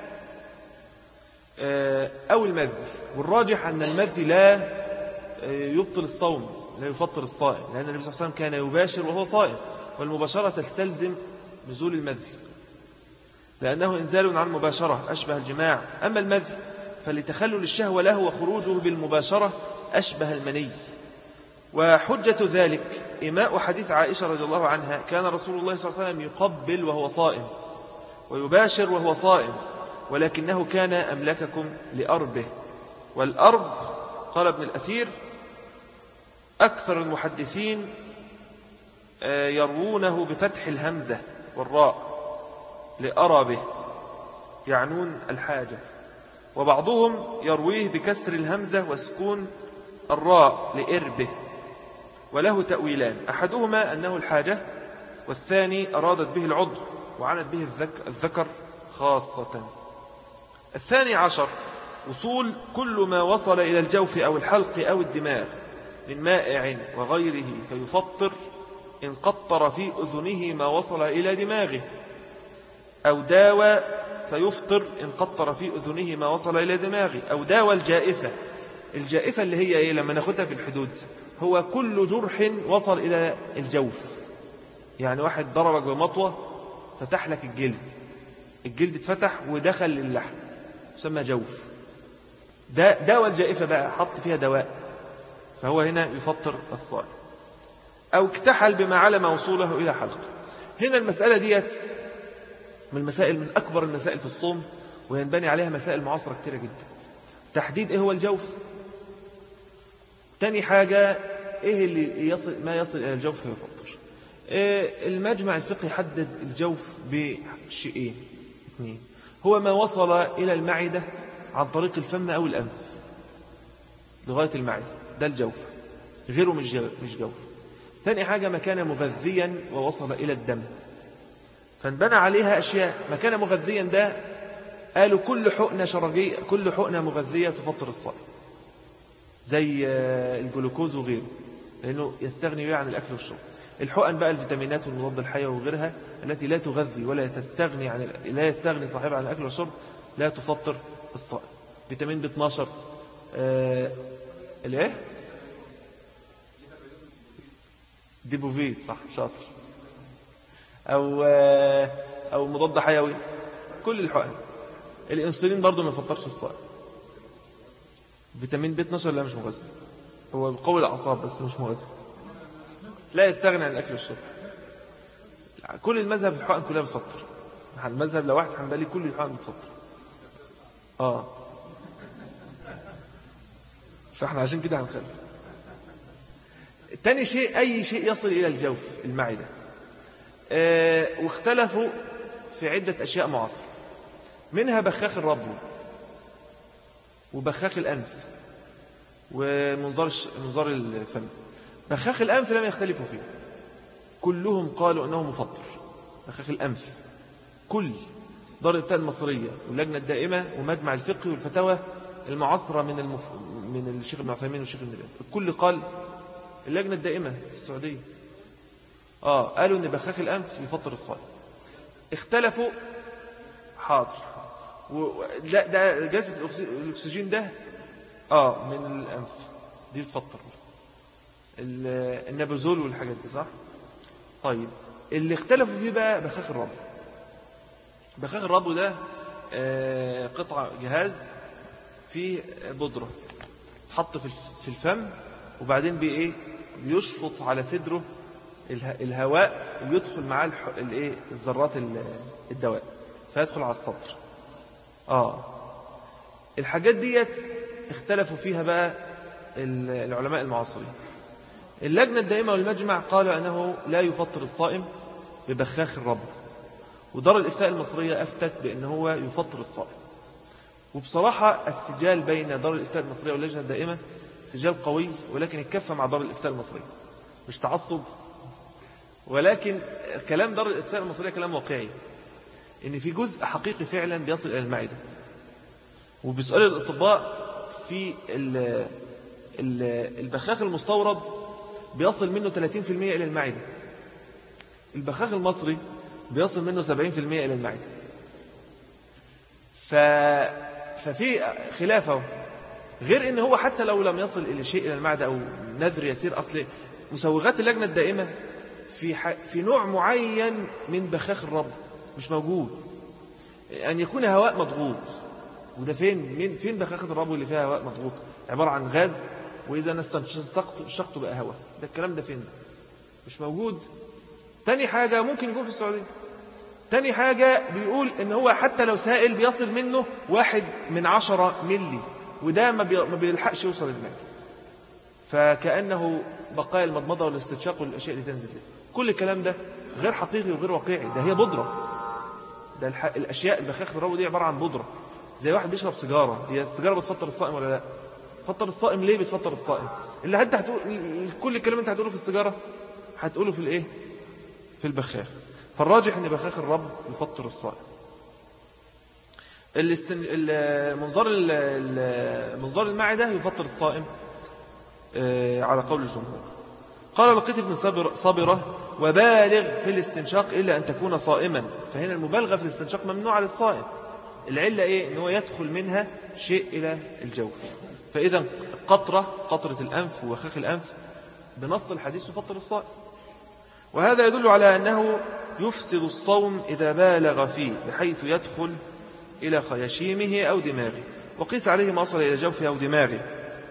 Speaker 1: أو المذي. والراجح أن المذي لا يبطل الصوم، لا يفطر الصائم، لأن النبي صلى الله عليه وسلم كان يباشر وهو صائم، والمباشرة تستلزم نزول المذي لأنه إنزال عن مباشرة أشبه الجماع. أما المذي فلتخلل الشهوة له وخروجه بالمباشرة أشبه المني. وحجة ذلك إماء حديث عائشة رضي الله عنها: كان رسول الله صلى الله عليه وسلم يقبل وهو صائم ويباشر وهو صائم، ولكنه كان أملككم لأربه. والأرب قال ابن الأثير أكثر المحدثين يروونه بفتح الهمزة والراء لأربه، يعنون الحاجة، وبعضهم يرويه بكسر الهمزة وسكون الراء لإربه، وله تأويلان: أحدهما أنه الحاجة، والثاني أرادت به العضو وعنت به الذكر خاصة. 12 وصول كل ما وصل إلى الجوف أو الحلق أو الدماغ من مائع وغيره فيفطر إن قطر في أذنه ما وصل إلى دماغه، أو داوى فيفطر إن قطر في أذنه ما وصل إلى دماغه، أو داوى الجائفة. الجائفة اللي هي إيه لما ناخدها في الحدود؟ هو كل جرح وصل إلى الجوف، يعني واحد ضربك بمطوة فتح لك الجلد اتفتح ودخل اللحم، يسمى جوف. داوى الجائفة بقى حط فيها دواء، فهو هنا يفطر الصائم. أو اكتحل بما علم وصوله إلى حلقه. هنا المسألة ديت من أكبر المسائل في الصوم، وينبني عليها مسائل معاصرة كتيرة جدا. تحديد إيه هو الجوف، تاني حاجة إيه اللي ما يصل إلى الجوف فيفطر. المجمع الفقهي حدد الجوف بشيئين اثنين: هو ما وصل إلى المعدة عن طريق الفم أو الأنف لغاية المعدة، ده الجوف، غيره مش جوف. ثاني حاجة ما كان مغذيا ووصل إلى الدم، فانبنى عليها أشياء. ما كان مغذيا ده قالوا كل حقنة شرجية، كل حقنة مغذية تفطر الصائم، زي الجلوكوز وغيره، لأنه يستغني بها عن الأكل والشرب. الحقن بقى الفيتامينات والمضاد الحيوي وغيرها التي لا تغذي ولا لا يستغني صاحبها عن الأكل والشرب لا تفطر الصائم. فيتامين B12 الايه ديبوفيت، صح، شاطر، او مضاد حيوي، كل الحقن. الانسولين برضو ما يفطرش الصائم. فيتامين B12 لا مش مغذي، هو بيقوي الاعصاب بس مش مغذي، لا يستغني عن الاكل والشرب. كل المذهب الحقن كلها بتفطر. المذهب لو واحد حنبلي كل الحقن بتفطر. فاحنا عشان كده هنخالف. تاني شيء أي شيء يصل إلى الجوف المعدة. واختلفوا في عدة أشياء معاصرة، منها بخاخ الربو وبخاخ الأنف ومنظار الفم. بخاخ الأنف لم يختلفوا فيه، كلهم قالوا أنه مفطر. بخاخ الأنف كل دار الإفتاء المصرية واللجنة الدائمة ومجمع الفقه والفتاوى المعاصرة من الشيخ ابن عثيمين والشيخ ابن باز، الكل قال. اللجنة الدائمة في السعودية قالوا ان بخاخ الأنف يفطر الصائم. اختلفوا، حاضر، لا ده جلسة الأكسجين ده من الأنف دي بتفطر، النابوزول والحاجات دي، صح. طيب اللي اختلفوا فيه بقى بخاخ الربو. بخاخ الربو ده قطعة جهاز فيه بودرة حط في الفم، وبعدين بيشفط على صدره الهواء ويدخل معاه الذرات الدواء فيدخل على الصدر. الحاجات ديت اختلفوا فيها بقى العلماء المعاصرين. اللجنة الدائمة والمجمع قالوا أنه لا يفطر الصائم ببخاخ الرب، ودار الإفتاء المصرية أفتت بأنه هو يفطر الصائم. وبصراحة السجال بين دار الإفتاء المصرية واللجنة الدائمة سجال قوي، ولكن الكفة مع دار الإفتاء المصرية، مش تعصب، ولكن كلام دار الإفتاء المصرية كلام واقعي، إن في جزء حقيقي فعلا بيصل إلى المعدة. وبسؤال الأطباء في البخاخ المستورد بيصل منه 30% إلى المعدة، البخاخ المصري بيصل منه 70% إلى المعدة. ففي خلافه، غير إن هو حتى لو لم يصل إلى شيء إلى المعدة أو نذر يسير، أصل مسوغات اللجنة الدائمة في نوع معين من بخاخ الرب مش موجود، أن يكون هواء مضغوط. وده فين بخاخة الرب اللي فيها هواء مضغوط؟ عبارة عن غاز، وإذا أنا استنشقته بقى هواء. ده الكلام ده فين؟ مش موجود. تاني حاجة ممكن يكون في السعودية. تاني حاجة بيقول إن هو حتى لو سائل بيصل منه 1/10 ملي، وده ما بيلحقش يوصل للماء، فكأنه بقايا المضمضة والاستنشاق والأشياء اللي تنزل دي. كل الكلام ده غير حقيقي وغير واقعي. ده هي بودرة. ده الأشياء البخاخ الرب دي عبارة عن بودرة، زي واحد بيشرب سيجارة. هي السيجارة بتفطر الصائم ولا لا؟ تفطر الصائم. ليه بتفطر الصائم؟ اللي انت هتقول كل الكلام انت هتقوله في السيجارة هتقوله في الايه؟ في البخاخ. فالراجح ان بخاخ الرب يفطر الصائم. منظار المعدة يفطر الصائم على قول الجمهور. قال لقيت ابن صابرة: وبالغ في الاستنشاق إلا أن تكون صائما. فهنا المبالغة في الاستنشاق ممنوع للصائم. العلة إيه؟ إنه يدخل منها شيء إلى الجوف. فإذا قطرة الأنف وخاخ الأنف بنص الحديث يفطر الصائم. وهذا يدل على أنه يفسد الصوم إذا بالغ فيه بحيث يدخل إلى خياشيمه أو دماغه، وقيس عليه ما وصل إلى جوفه أو دماغه.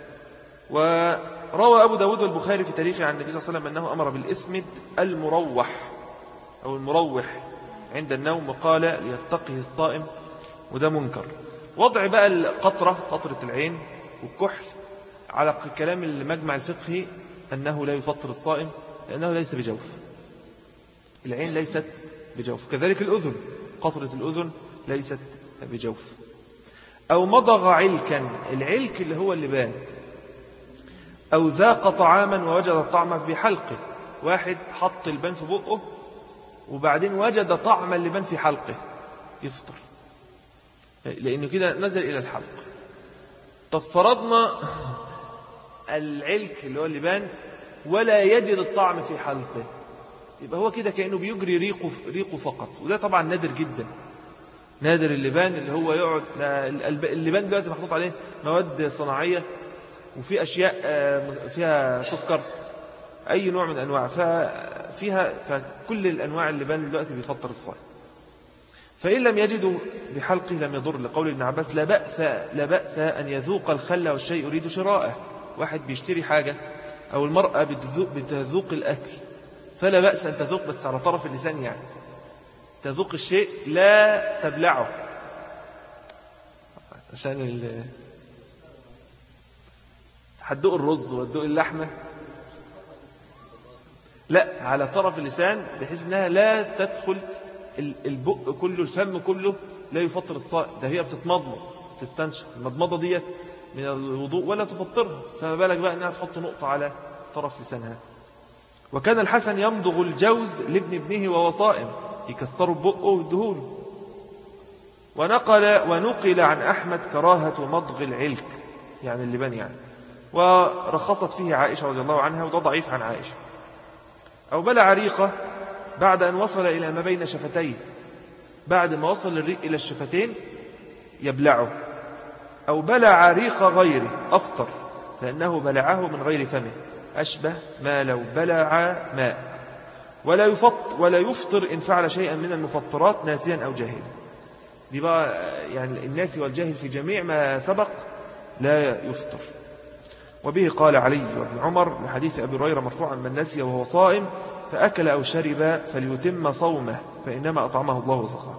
Speaker 1: وروى أبو داود والبخاري في تاريخه عن النبي صلى الله عليه وسلم أنه أمر بالإثمد المروح أو المروح عند النوم، وقال ليتقه الصائم، وده منكر. وضع بقى قطرة العين والكحل على كلام المجمع الفقهي أنه لا يفطر الصائم لأنه ليس بجوف. العين ليست بجوف. كذلك الأذن، قطرة الأذن ليست بجوف. أو مضغ علكا، العلك اللي هو اللبان، أو ذاق طعاما ووجد الطعم في حلقه. واحد حط اللبان في بقه وبعدين وجد طعم اللبان في حلقه، يفطر، لأنه كده نزل إلى الحلق. طب فرضنا العلك اللي هو اللبان ولا يجد الطعم في حلقه، يبقى هو كده كأنه بيجري ريقه فقط، وده طبعا نادر جدا. نادر اللبان اللي هو يقعد. اللبان دلوقتي محطوط عليه مواد صناعية وفي أشياء فيها سكر، أي نوع من أنواع فكل الأنواع اللبان دلوقتي بيفطر الصائم. فإن لم يجدوا بحلقه لم يضر، لقول ابن عباس: لا بأس أن يذوق الخل والشيء يريد شراءه. واحد بيشتري حاجة أو المرأة بتذوق الأكل، فلا بأس أن تذوق، بس على طرف اللسان، يعني تذوق الشيء لا تبلعه، عشان هتدوق الرز وتدوق اللحمة، لا، على طرف اللسان، بحيث أنها لا تدخل البق كله، الفم كله لا يفطر الصائم. ده هي بتتمضمض تستنشق، المضمضة دي من الوضوء ولا تفطرها، فما بالك بقى أنها تحط نقطة على طرف لسانها. وكان الحسن يمضغ الجوز لابن ابنه وهو صائم، يكسروا بقه ويدهوله. ونقل عن أحمد كراهة مضغ العلك، يعني اللبان يعني، ورخصت فيه عائشة رضي الله عنها، وده ضعيف عن عائشة. أو بلع ريقه بعد أن وصل إلى ما بين شفتيه، بعد ما وصل الريق إلى الشفتين يبلعه. أو بلع ريق غيره، أفطر، لأنه بلعه من غير فمه، أشبه ما لو بلع ماء. ولا يفطر إن فعل شيئا من المفطرات ناسيا أو جاهلا. دي بقى يعني الناس والجاهل في جميع ما سبق لا يفطر. وبه قال علي وابن عمر لحديث أبي هريرة مرفوعا: من نسي وهو صائم فأكل أو شرب فليتم صومه فإنما أطعمه الله وسقاه.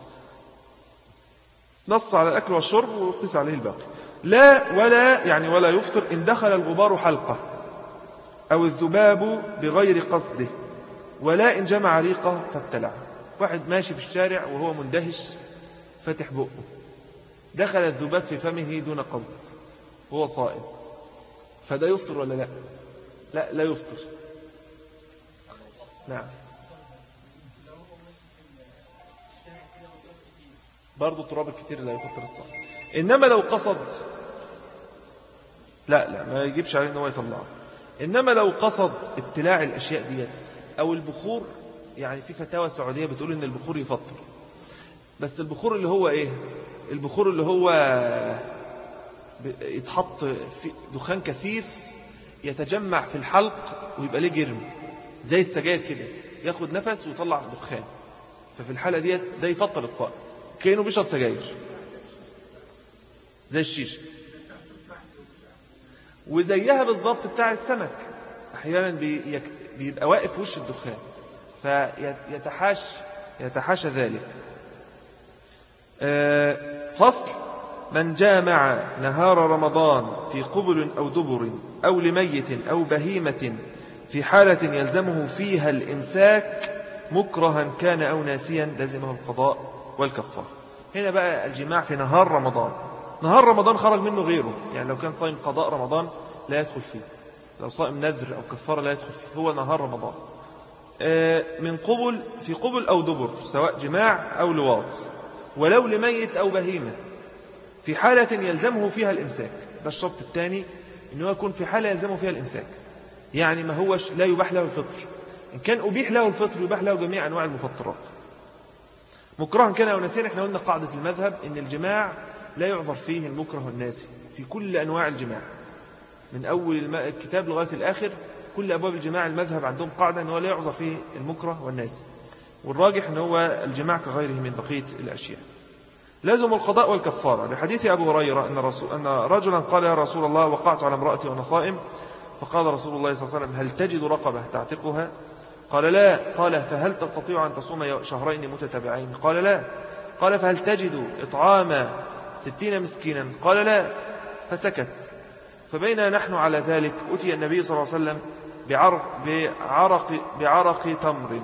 Speaker 1: نص على الأكل والشرب وقيس عليه الباقي. ولا يفطر إن دخل الغبار حلقه، أو الذباب بغير قصده، ولا إن جمع ريقه فابتلع. واحد ماشي في الشارع وهو مندهش فتح بقه، دخل الذباب في فمه دون قصد وهو صائم، فده يفطر ولا لا؟ لا، لا يفطر. نعم، برضو التراب الكتير لا يفطر الصائم. إنما لو قصد لا ما يجيبش عليه أنه يطلعه. إنما لو قصد ابتلاع الأشياء ديت أو البخور، يعني في فتاوى سعودية بتقول إن البخور يفطر، بس البخور اللي هو إيه؟ البخور اللي هو يتحط في دخان كثيف يتجمع في الحلق ويبقى ليه جرم زي السجاير كده، ياخد نفس ويطلع دخان، ففي الحالة ديت ده يفطر الصائم كأنه بيشرب سجاير زي الشيشة. وزيها بالضبط بتاع السمك، أحيانا بيبقى واقف في وش الدخان فيتحاشى ذلك. فصل: من جامع نهار رمضان في قبل أو دبر أو لميت أو بهيمة في حالة يلزمه فيها الإمساك مكرها كان أو ناسيا لزمه القضاء والكفارة. هنا بقى الجماع في نهار رمضان. نهار رمضان خرج منه غيره، يعني لو كان صائم قضاء رمضان لا يدخل فيه، لو صائم نذر أو كفارة لا يدخل فيه، هو نهار رمضان. من قبل، في قبل أو دبر، سواء جماع أو لواط، ولو لميت أو بهيمة في حالة يلزمه فيها الإمساك. ده الشرط الثاني، إنه يكون في حالة يلزمه فيها الإمساك، يعني ما هوش لا يباح له الفطر. إن كان أبيح له الفطر يباح له جميع أنواع المفطرات مكرها كان أو ناسيا. احنا قلنا قاعدة المذهب إن الجماع لا يعذر فيه المكره والناسي في كل أنواع الجماع، من أول الكتاب لغاية الآخر كل أبواب الجماع المذهب عندهم قاعدة أنه لا يعذر فيه المكره والناسي، والراجح أنه الجماع كغيره من بقية الأشياء. لازم القضاء والكفارة لحديث أبو هريرة أن رجلا قال: يا رسول الله، وقعت على امرأتي وأنا صائم. فقال رسول الله صلى الله عليه وسلم: هل تجد رقبة تعتقها؟ قال: لا. قال: فهل تستطيع أن تصوم شهرين متتابعين؟ قال: لا. قال: فهل تجد إطعام 60 مسكينا؟ قال: لا. فسكت. فبين نحن على ذلك أتي النبي صلى الله عليه وسلم بعرق تمر،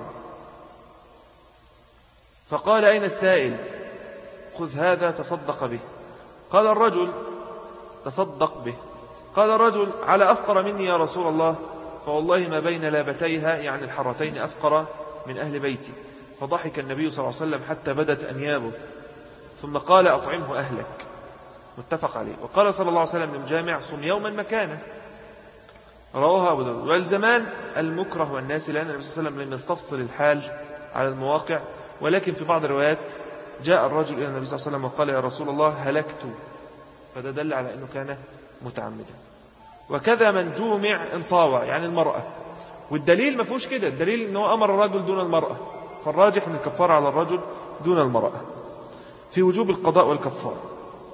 Speaker 1: فقال: أين السائل؟ خذ هذا تصدق به. قال الرجل: تصدق به. قال الرجل: على أفقر مني يا رسول الله؟ فوالله ما بين لابتيها، يعني الحرتين، أفقر من أهل بيتي. فضحك النبي صلى الله عليه وسلم حتى بدت أنيابه، ثم قال: أطعمه أهلك. متفق عليه. وقال صلى الله عليه وسلم للجامع: صم يوما مكانه. رواه أبو داود. والزمان المكره والناس، لأن النبي صلى الله عليه وسلم لم يستفصل الحال على المواقع، ولكن في بعض الروايات جاء الرجل إلى النبي صلى الله عليه وسلم وقال: يا رسول الله هلكت، فده دل على أنه كان متعمدا. وكذا من جومع انطاوع، يعني المرأة، والدليل ما فيهوش كده، الدليل أنه أمر الرجل دون المرأة، فالراجح أن الكفارة على الرجل دون المرأة في وجوب القضاء والكفارة.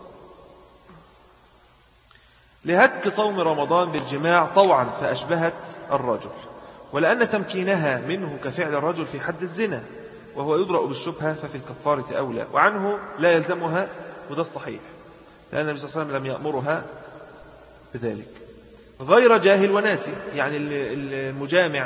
Speaker 1: لهتك صوم رمضان بالجماع طوعا فأشبهت الرجل، ولأن تمكينها منه كفعل الرجل في حد الزنا، وهو يدرأ بالشبهة، ففي الكفارة أولى، وعنه لا يلزمها، وده الصحيح، لأن النبي صلى الله عليه وسلم لم يأمرها بذلك. غير جاهل وناسي، يعني المجامع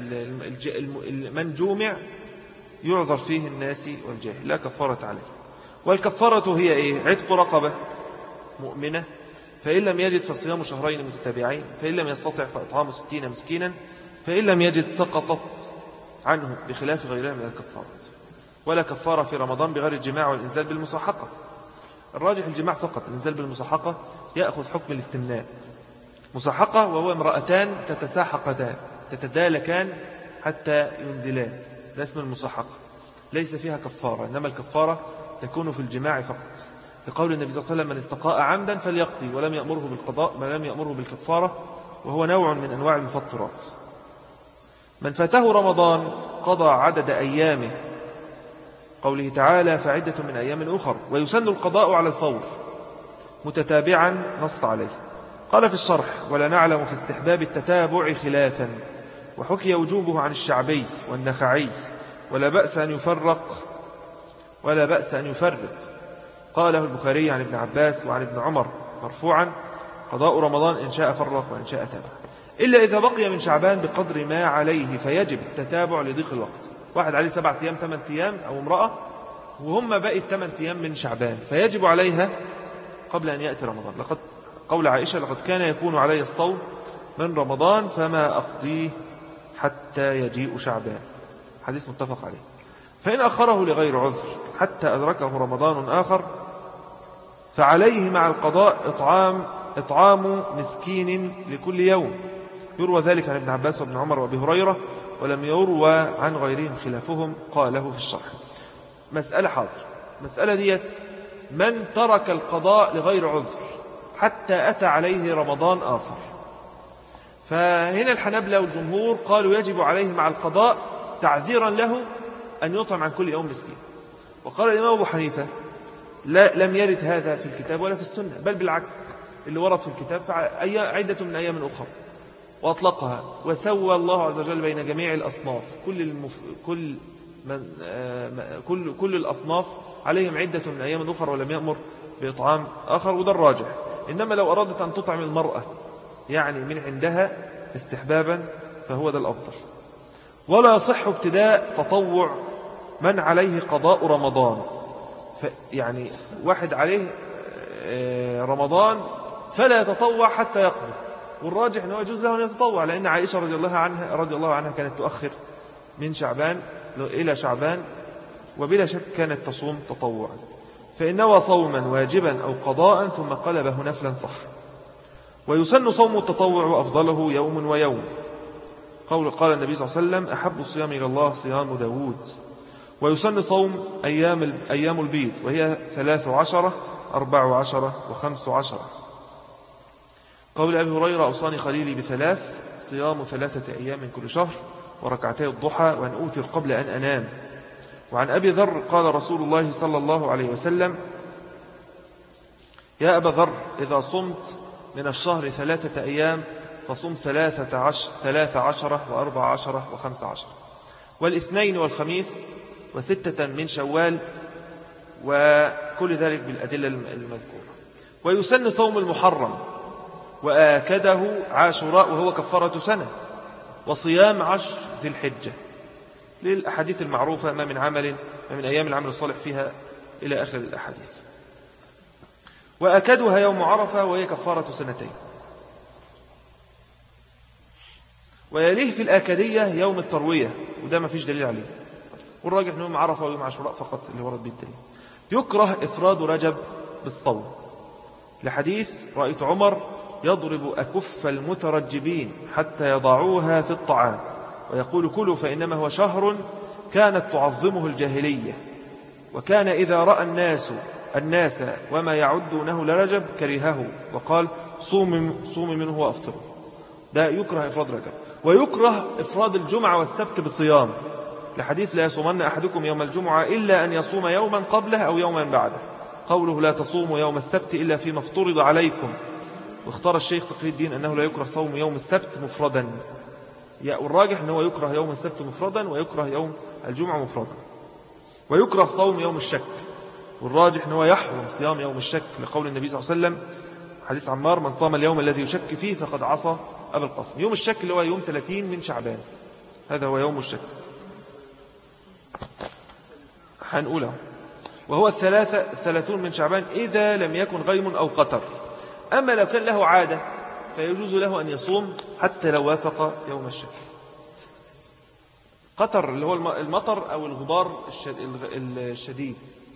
Speaker 1: من جومع يعذر فيه الناسي والجاهل، لا كفارة عليه. والكفارة هي إيه؟ عتق رقبة مؤمنة، فإن لم يجد فصيام شهرين متتابعين، فإن لم يستطع فإطعام 60 مسكينا، فإن لم يجد سقطت عنه، بخلاف غيرها من الكفارات. ولا كفارة في رمضان بغير الجماع والإنزال بالمصاحقة. الراجح الجماع فقط، الإنزال بالمصاحقة يأخذ حكم الاستمناء. مصاحقة وهو امرأتان تتساحقتان تتدالكان حتى ينزلان، ده اسم المصاحقة، ليس فيها كفارة، إنما الكفارة تكون في الجماع فقط، لقول النبي صلى الله عليه وسلم: من استقاء عمدا فليقضي، ولم يأمره بالقضاء، ما لم يأمره بالكفارة، وهو نوع من أنواع المفطرات. من فاته رمضان قضى عدد أيامه، قوله تعالى: فعدة من أيام أخر. ويسن القضاء على الفور متتابعا، نص عليه. قال في الشرح: ولا نعلم في استحباب التتابع خلافا، وحكي وجوبه عن الشعبي والنخعي، ولا بأس أن يفرق. قاله البخاري عن ابن عباس وعن ابن عمر مرفوعا: قضاء رمضان إن شاء فرق وإن شاء تابع. إلا إذا بقي من شعبان بقدر ما عليه فيجب التتابع لضيق الوقت. واحد عليه 7 أيام 8 أيام أو امرأة وهم باقي 8 أيام من شعبان فيجب عليها قبل أن يأتي رمضان. قول عائشة لقد كان يكون علي الصوم من رمضان فما أقضيه حتى يجيء شعبان، حديث متفق عليه. فإن أخره لغير عذر حتى أدركه رمضان آخر فعليه مع القضاء إطعام مسكين لكل يوم. يروى ذلك عن ابن عباس وابن عمر وابي هريرة ولم يروى عن غيرهم خلافهم قاله في الشرح. مسألة حاضر، مسألة ديت من ترك القضاء لغير عذر حتى أتى عليه رمضان آخر، فهنا الحنابلة والجمهور قالوا يجب عليه مع القضاء تعذيرا له أن يطعم عن كل يوم مسكين. وقال الإمام أبو حنيفة لم يرد هذا في الكتاب ولا في السنة، بل بالعكس اللي ورد في الكتاب عدة من أيام أخرى وأطلقها. وسوى الله عز وجل بين جميع الأصناف، كل الأصناف عليهم عدة من أيام أخرى ولم يأمر بإطعام آخر، وده الراجح. إنما لو أرادت أن تطعم المرأة يعني من عندها استحبابا فهو ده الأفضل. ولا يصح ابتداء تطوع من عليه قضاء رمضان، يعني واحد عليه رمضان فلا يتطوع حتى يقضي، والراجح أنه يجوز له أن يتطوع، لأن عائشة رضي الله عنها كانت تؤخر من شعبان إلى شعبان وبلا شك كانت تصوم تطوعا. فإن نوى صوما واجبا أو قضاء ثم قلبه نفلا صح. ويسن صوم التطوع وأفضله يوم ويوم. قال النبي صلى الله عليه وسلم أحب الصيام إلى الله صيام داود. ويسن صوم أيام البيض وهي 13 14 و15. قول أبي هريرة أوصاني خليلي ب3 صيام 3 أيام من كل شهر وركعتي الضحى وأن أوتر قبل أن أنام. وعن أبي ذر قال رسول الله صلى الله عليه وسلم يا أبا ذر إذا صمت من الشهر 3 أيام فصم 13 و14 و15 والاثنين والخميس و6 من شوال، وكل ذلك بالأدلة المذكورة. ويسن صوم المحرم وآكده عاشوراء وهو كفارة سنة، وصيام 10 ذي الحجة للأحاديث المعروفة ما من أيام العمل الصالح فيها إلى آخر الأحاديث. وأكدها يوم عرفة وهي كفارة 2 سنين. ويليه في الآكدية يوم التروية وده ما فيش دليل عليه، والراجح أنه يوم عرفة ويوم عاشوراء فقط اللي ورد به الدليل. يكره إفراد رجب بالصوم لحديث رأيت عمر يضرب أكف المترجبين حتى يضعوها في الطعام ويقول كلوا فإنما هو شهر كانت تعظمه الجاهلية، وكان إذا رأى الناس وما يعدونه لرجب كرهه وقال صوم منه وأفطر. ده يكره إفراد رجب. ويكره إفراد الجمعة والسبت بصيام لحديث لا يصومن أحدكم يوم الجمعة إلا أن يصوم يوما قبله أو يوما بعده. قوله لا تصوموا يوم السبت إلا فيما افترض عليكم. واختار الشيخ تقي الدين أنه لا يكره صوم يوم السبت مفردا، والراجح أنه يكره يوم السبت مفردا ويكره يوم الجمعة مفردا. ويكره صوم يوم الشك، والراجح أنه يحرم صيام يوم الشك لقول النبي صلى الله عليه وسلم حديث عمار من صام اليوم الذي يشك فيه فقد عصى أبا القاسم. يوم الشك اللي هو يوم 30 من شعبان، هذا هو يوم الشك هنقوله، وهو 30 من شعبان إذا لم يكن غيم أو قطر. أما لو كان له عادة فيجوز له أن يصوم حتى لو وافق يوم الشك. قطر اللي هو المطر أو الغبار الشديد.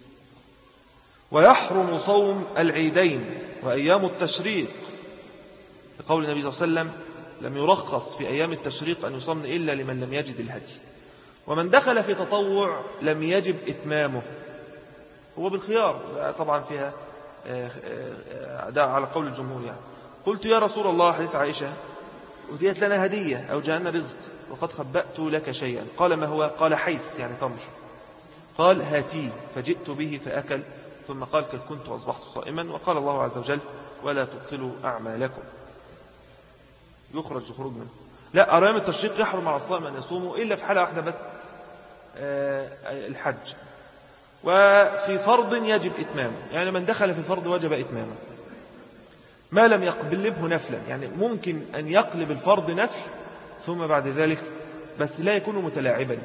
Speaker 1: ويحرم صوم العيدين وأيام التشريق لقول النبي صلى الله عليه وسلم لم يرخص في أيام التشريق أن يصوم إلا لمن لم يجد الهدي. ومن دخل في تطوع لم يجب إتمامه، هو بالخيار طبعا فيها ده على قول الجمهور يعني. قلت يا رسول الله حديث عائشة أهديت لنا هدية أو جاءنا رزق وقد خبأت لك شيئا، قال ما هو؟ قال حيث يعني تمر. قال هاتيه فجئت به فأكل، ثم قال قد كنت أصبحت صائما. وقال الله عز وجل ولا تبطلوا أعمالكم. يخرج منه. لا، أيام التشريق يحرم على الصائم أن يصوموا إلا في حالة واحدة بس، الحج. وفي فرض يجب إتمامه، يعني من دخل في فرض وجب إتمامه. ما لم يقلبه نفلا، يعني ممكن أن يقلب الفرض نفل ثم بعد ذلك، بس لا يكون متلاعبا.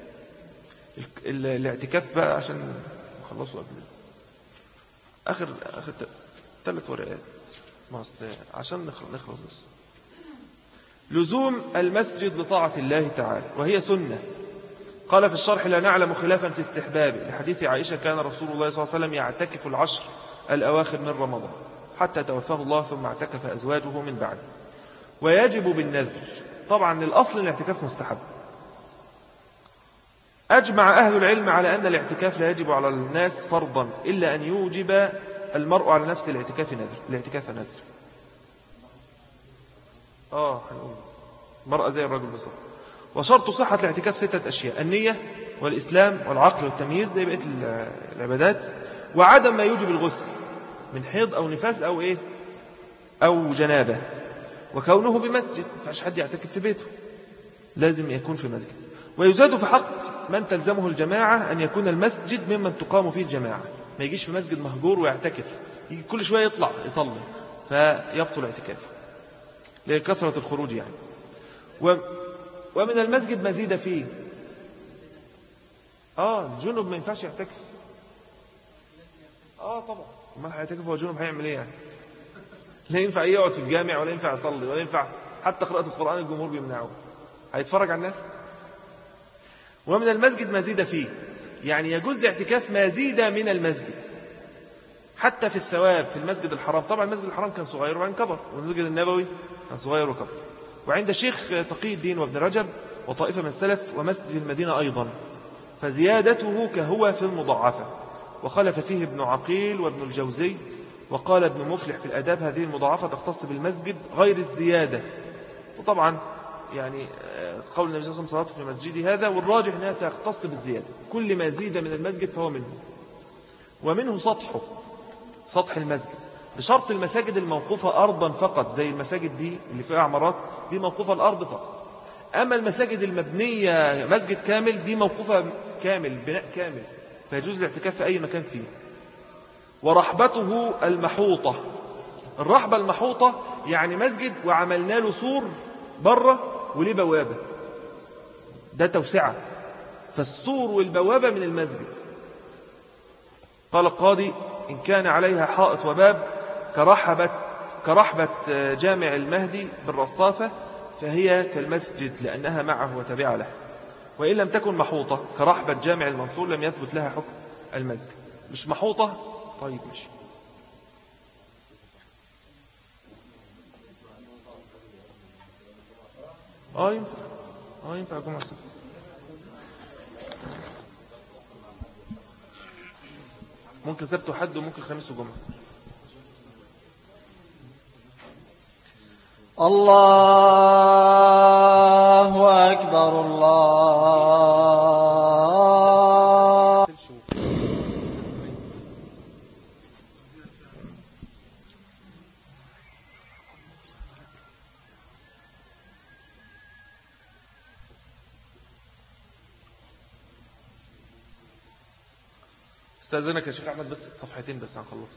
Speaker 1: الاعتكاف بقى عشان نخلصوا قبل آخر 3 ورقات عشان نخلص بس. لزوم المسجد لطاعة الله تعالى وهي سنة. قال في الشرح: لا نعلم خلافا في استحبابه، لحديث عائشة: كان رسول الله صلى الله عليه وسلم يعتكف العشر الأواخر من رمضان حتى توفاه الله، ثم اعتكف أزواجه من بعده. ويجب بالنذر. طبعا الأصل الاعتكاف مستحب. أجمع أهل العلم على أن الاعتكاف لا يجب على الناس فرضا إلا أن يوجب المرء على نفس الاعتكاف نذر. هنقول المرأة زي الرجل بالظبط. وشرط صحة الاعتكاف 6 أشياء: النية والإسلام والعقل والتمييز زي بقية العبادات، وعدم ما يوجب الغسل من حيض أو نفاس أو جنابة، وكونه بمسجد، فعش حد يعتكف في بيته، لازم يكون في مسجد. ويزاد في حق من تلزمه الجماعة أن يكون المسجد ممن تقام فيه الجماعة، ما يجيش في مسجد مهجور ويعتكف، يجي كل شوية يطلع يصلي فيبطل اعتكافه لكثرة الخروج يعني. ومن المسجد مزيد فيه. الجنب ما ينفعش يعتكف. طبعا ما هيعتكف هو جنب هيعمل ايه يعني؟ لا ينفع يقعد في الجامع ولا ينفع يصلي ولا ينفع حتى قراءة القرآن، الجمهور بيمنعوه، هيتفرج على الناس. ومن المسجد مزيد فيه، يعني يجوز الاعتكاف ما زيد من المسجد حتى في الثواب. في المسجد الحرام، طبعا المسجد الحرام كان صغير وبعدين كبر، والمسجد النبوي كان صغير وكبر. وعند الشيخ تقي الدين وابن رجب وطائفة من السلف ومسجد المدينة أيضا، فزيادته كهو في المضاعفة. وخلف فيه ابن عقيل وابن الجوزي. وقال ابن مفلح في الأداب: هذه المضاعفة تختص بالمسجد غير الزيادة. وطبعا يعني قول النبي صلى الله عليه وسلم: صلاة في مسجدي هذا، والراجح أنها تختص بالزيادة، كل ما زيد من المسجد فهو منه. ومنه سطح المسجد، بشرط المساجد الموقوفة أرضا فقط، زي المساجد دي اللي فيها عمارات، دي موقوفة الأرض فقط. أما المساجد المبنية مسجد كامل، دي موقوفة كامل، بناء كامل، فيجوز الاعتكاف في أي مكان فيه. ورحبته المحوطة. الرحبة المحوطة يعني مسجد وعملنا له سور بره وليه بوابة، ده توسعة، فالسور والبوابة من المسجد. قال القاضي: إن كان عليها حائط وباب كرحبة جامع المهدي بالرصافة فهي كالمسجد لأنها معه وتبع له. وإن لم تكن محوطة كرحبة جامع المنصور لم يثبت لها حكم المسجد. مش محوطة، طيب ماشي. ينفع جمعة الصبح. ممكن سبت وحد وممكن خميس وجمعة.
Speaker 2: الله أكبر. الله.
Speaker 1: استاذنك يا شيخ أحمد بس صفحتين بس هنخلصها.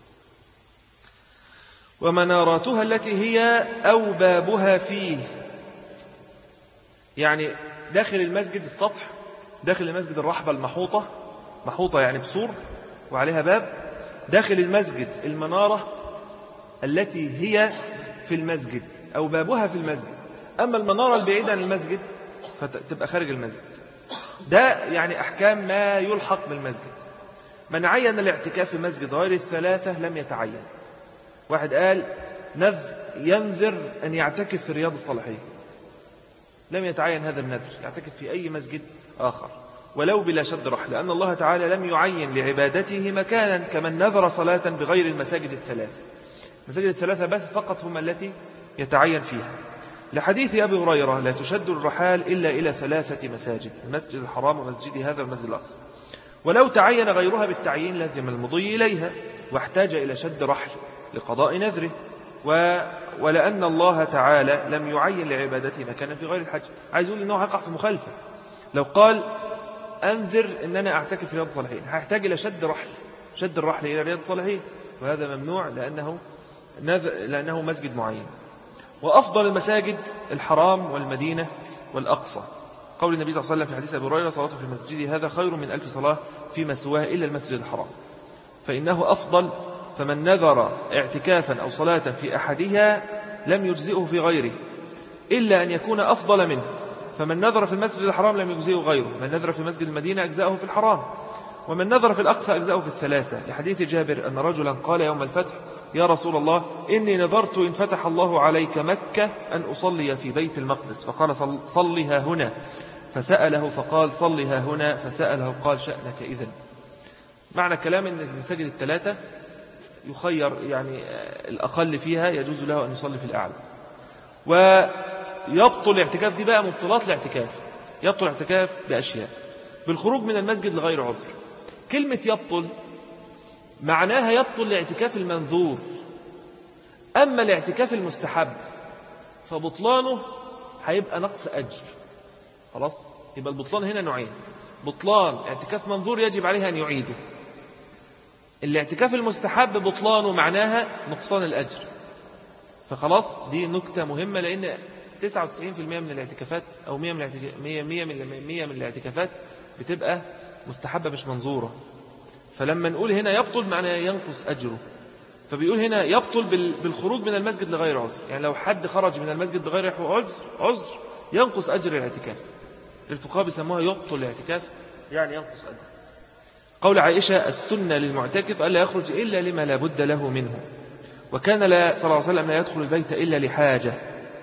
Speaker 1: ومناراتها التي هي أو بابها فيه، يعني داخل المسجد السطح، داخل المسجد الرحبة المحوطة، محوطة يعني بسور وعليها باب. داخل المسجد المنارة التي هي في المسجد أو بابها في المسجد. أما المنارة البعيدة عن المسجد فتبقى خارج المسجد. ده يعني أحكام ما يلحق بالمسجد. من عين الاعتكاف في مسجد غير الثلاثة لم يتعين. واحد قال ينذر أن يعتكف في رياض الصالحين، لم يتعين هذا النذر، يعتكف في أي مسجد آخر ولو بلا شد رحل، لأن الله تعالى لم يعين لعبادته مكانا كمن نذر صلاة بغير المساجد الثلاثة. المساجد الثلاثة بس فقط هم التي يتعين فيها، لحديث أبي هريرة: لا تشد الرحال إلا إلى 3 مساجد، المسجد الحرام ومسجد هذا والمسجد الأقصى. ولو تعين غيرها بالتعيين لازم المضي إليها واحتاج إلى شد رحل لقضاء نذره، ولأن الله تعالى لم يعين لعبادته مكانا في غير الحج. عايز يقول إنه هيقع في مخالفة. لو قال أنذر إن أنا أعتكف في رياض الصالحين، هيحتاج إلى شد الرحل إلى رياض الصالحين، وهذا ممنوع لأنه لأنه مسجد معين. وأفضل المساجد الحرام والمدينة والأقصى. قول النبي صلى الله عليه وسلم في حديث أبي هريرة: صلاة في المسجد هذا خير من 1000 صلاة فيما سواه إلا المسجد الحرام، فإنه أفضل. فمن نذر اعتكافا أو صلاة في أحدها لم يجزئه في غيره إلا أن يكون أفضل منه. فمن نذر في المسجد الحرام لم يجزئه غيره، من نذر في مسجد المدينة أجزأه في الحرام، ومن نذر في الأقصى أجزأه في الثلاثة. لحديث جابر أن رجلا قال يوم الفتح: يا رسول الله، إني نذرت إن فتح الله عليك مكة أن أصلي في بيت المقدس، فقال: صلها هنا. فسأله فقال: صلها هنا. فسأله قال: شأنك إذن. معنى كلام أن المساجد الثلاثة يخير، يعني الأقل فيها يجوز له أن يصلي في الأعلى. ويبطل الاعتكاف، دي بقى مبطلات الاعتكاف. يبطل الاعتكاف بأشياء: بالخروج من المسجد لغير عذر. كلمة يبطل معناها يبطل الاعتكاف المنذور. أما الاعتكاف المستحب فبطلانه هيبقى نقص أجر. خلاص، يبقى البطلان هنا نوعين: بطلان اعتكاف منذور يجب عليه أن يعيده. الاعتكاف المستحب بطلانه معناها نقصان الأجر. فخلاص، دي نكتة مهمة، لأن 99% من الاعتكافات أو 100 من الاعتكافات بتبقى مستحبة مش منظورة. فلما نقول هنا يبطل معناه ينقص أجره. فبيقول هنا يبطل بالخروج من المسجد لغير عذر، يعني لو حد خرج من المسجد بغير عذر ينقص أجر الاعتكاف. الفقهاء بيسموها يبطل الاعتكاف، يعني ينقص أجر. قول عائشة: السنة للمعتكف ألا يخرج إلا لما لا بد له منه، وكان صلى الله عليه وسلم لا يدخل البيت إلا لحاجة.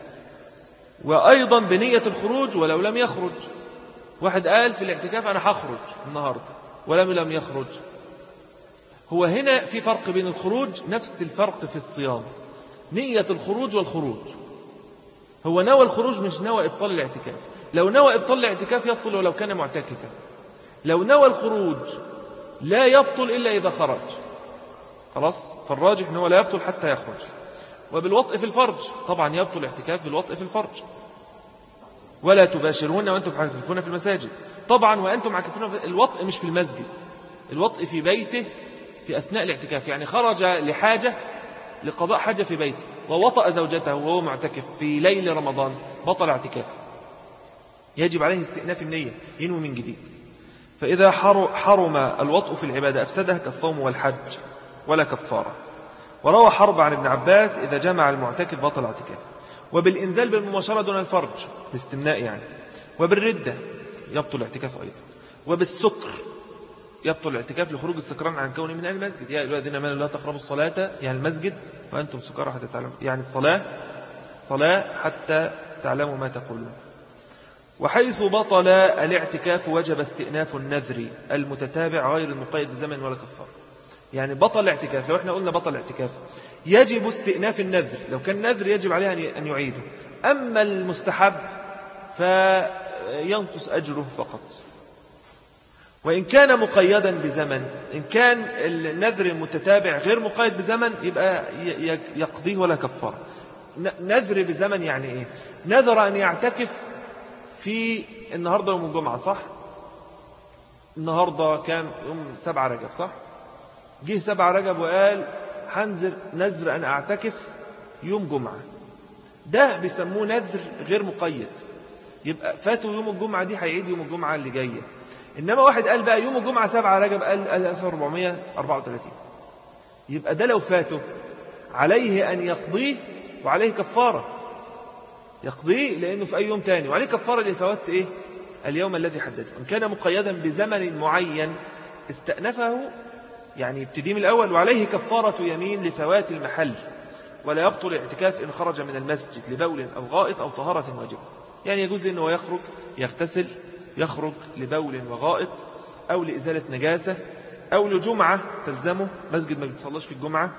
Speaker 1: وأيضا بنية الخروج ولو لم يخرج. واحد قال في الاعتكاف أنا هخرج النهاردة ولم يخرج. هو هنا في فرق بين الخروج، نفس الفرق في الصيام، نية الخروج والخروج. هو نوى الخروج مش نوى إبطال الاعتكاف. لو نوى إبطال الاعتكاف يبطل ولو كان معتكفا. لو نوى الخروج لا يبطل إلا إذا خرج. خلاص، فالراجح أنه لا يبطل حتى يخرج. وبالوطء في الفرج طبعا يبطل الاعتكاف بالوطء في الفرج. ولا تباشرون وأنتم عاكفون في المساجد. طبعا وأنتم عاكفون في الوطء مش في المسجد، الوطء في بيته في أثناء الاعتكاف. يعني خرج لحاجة، لقضاء حاجة في بيته ووطأ زوجته وهو معتكف في ليل رمضان، بطل اعتكافه. يجب عليه استئناف النية، ينوي من جديد. فإذا حرم الوطء في العبادة أفسدها كالصوم والحج ولا كفارة. وروى حرب عن ابن عباس: إذا جمع المعتكف بطل اعتكاف. وبالإنزال بالمباشرة دون الفرج، باستمناء يعني. وبالردة يبطل الاعتكاف أيضا. وبالسكر يبطل الاعتكاف لخروج السكران عن كونه من أهل المسجد. يا أيها الذين آمنوا لا تقربوا الصلاة، يعني المسجد، وأنتم سكارى حتى تعلموا، يعني الصلاة حتى تعلموا ما تقولون. وحيث بطل الاعتكاف وجب استئناف النذر المتتابع غير المقيد بزمن ولا كفار. يعني بطل الاعتكاف، لو احنا قلنا بطل الاعتكاف يجب استئناف النذر، لو كان نذر يجب عليه أن يعيده. أما المستحب فينقص أجره فقط. وإن كان مقيدا بزمن، إن كان النذر المتتابع غير مقيد بزمن يبقى يقضيه ولا كفار. نذر بزمن يعني إيه؟ نذر أن يعتكف في النهاردة يوم الجمعة، صح؟ النهاردة كام؟ يوم 7 رجب، صح؟ جه 7 رجب وقال نذر أن أعتكف يوم جمعة. ده بيسموه نذر غير مقيد، يبقى فاتوا يوم الجمعة دي هيعيد يوم الجمعة اللي جاية. إنما واحد قال بقى يوم الجمعة 7 رجب قال 1434، يبقى ده لو فاته عليه أن يقضيه وعليه كفارة. يقضيه لأنه في أي يوم تاني، وعليه كفارة لفوات إيه؟ اليوم الذي حدده. إن كان مقيدا بزمن معين استأنفه، يعني ابتدي من الأول، وعليه كفارة يمين لفوات المحل. ولا يبطل اعتكاف إن خرج من المسجد لبول أو غائط أو طهارة واجبة. يعني يجوز أنه يخرج يغتسل، يخرج لبول وغائط أو لإزالة نجاسة أو لجمعة تلزمه، مسجد ما بيتصلاش في الجمعة.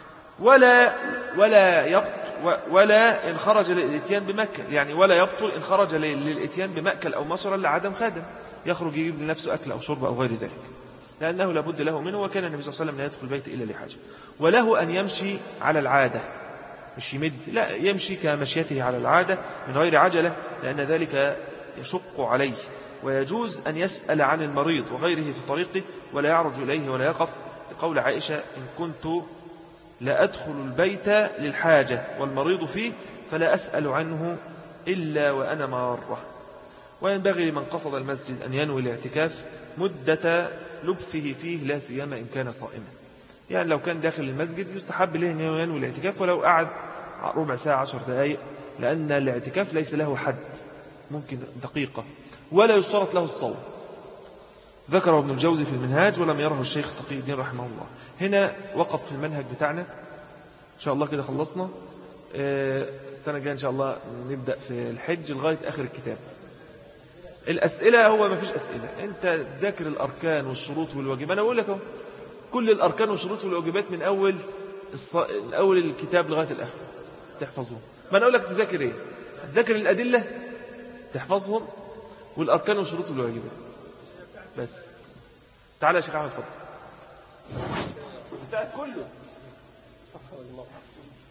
Speaker 1: ولا إن خرج للإتيان بمأكل، يعني ولا يبطل إن خرج للإتيان بمأكل أو مشرب لعدم خادم، يخرج يجيب لنفسه أكل أو شرب أو غير ذلك، لأنه لابد له منه. وكان النبي صلى الله عليه وسلم لا يدخل البيت إلا لحاجة. وله أن يمشي على العادة، مش يمد، لا، يمشي كمشيته على العادة من غير عجلة، لأن ذلك يشق عليه. ويجوز أن يسأل عن المريض وغيره في طريقه ولا يعرج إليه ولا يقف، لقول عائشة: إن كنت لا أدخل البيت للحاجة والمريض فيه فلا أسأل عنه إلا وأنا مارة. وينبغي لمن قصد المسجد أن ينوي الاعتكاف مدة لبثه فيه لا سيما إن كان صائما. يعني لو كان داخل المسجد يستحب له أن ينوي الاعتكاف ولو قعد ربع ساعة 10 دقائق، لأن الاعتكاف ليس له حد، ممكن دقيقة، ولا يشترط له الصوم. ذكره ابن الجوزي في المنهاج ولم يره الشيخ تقي الدين رحمه الله. هنا وقف في المنهج بتاعنا إن شاء الله. كده خلصنا. السنة الجاية إن شاء الله نبدأ في الحج لغاية آخر الكتاب. الأسئلة هو ما فيش أسئلة، أنت تذاكر الأركان والشروط والواجبات. أنا أقول لك كل الأركان والشروط والواجبات من أول الكتاب لغاية الآخر تحفظهم. ما أنا أقول لك تذاكر إيه؟ تذاكر الأدلة تحفظهم والأركان والشروط والواجبات بس. تعالى يا شيخ أحمد، اتفضل. انتهت كله.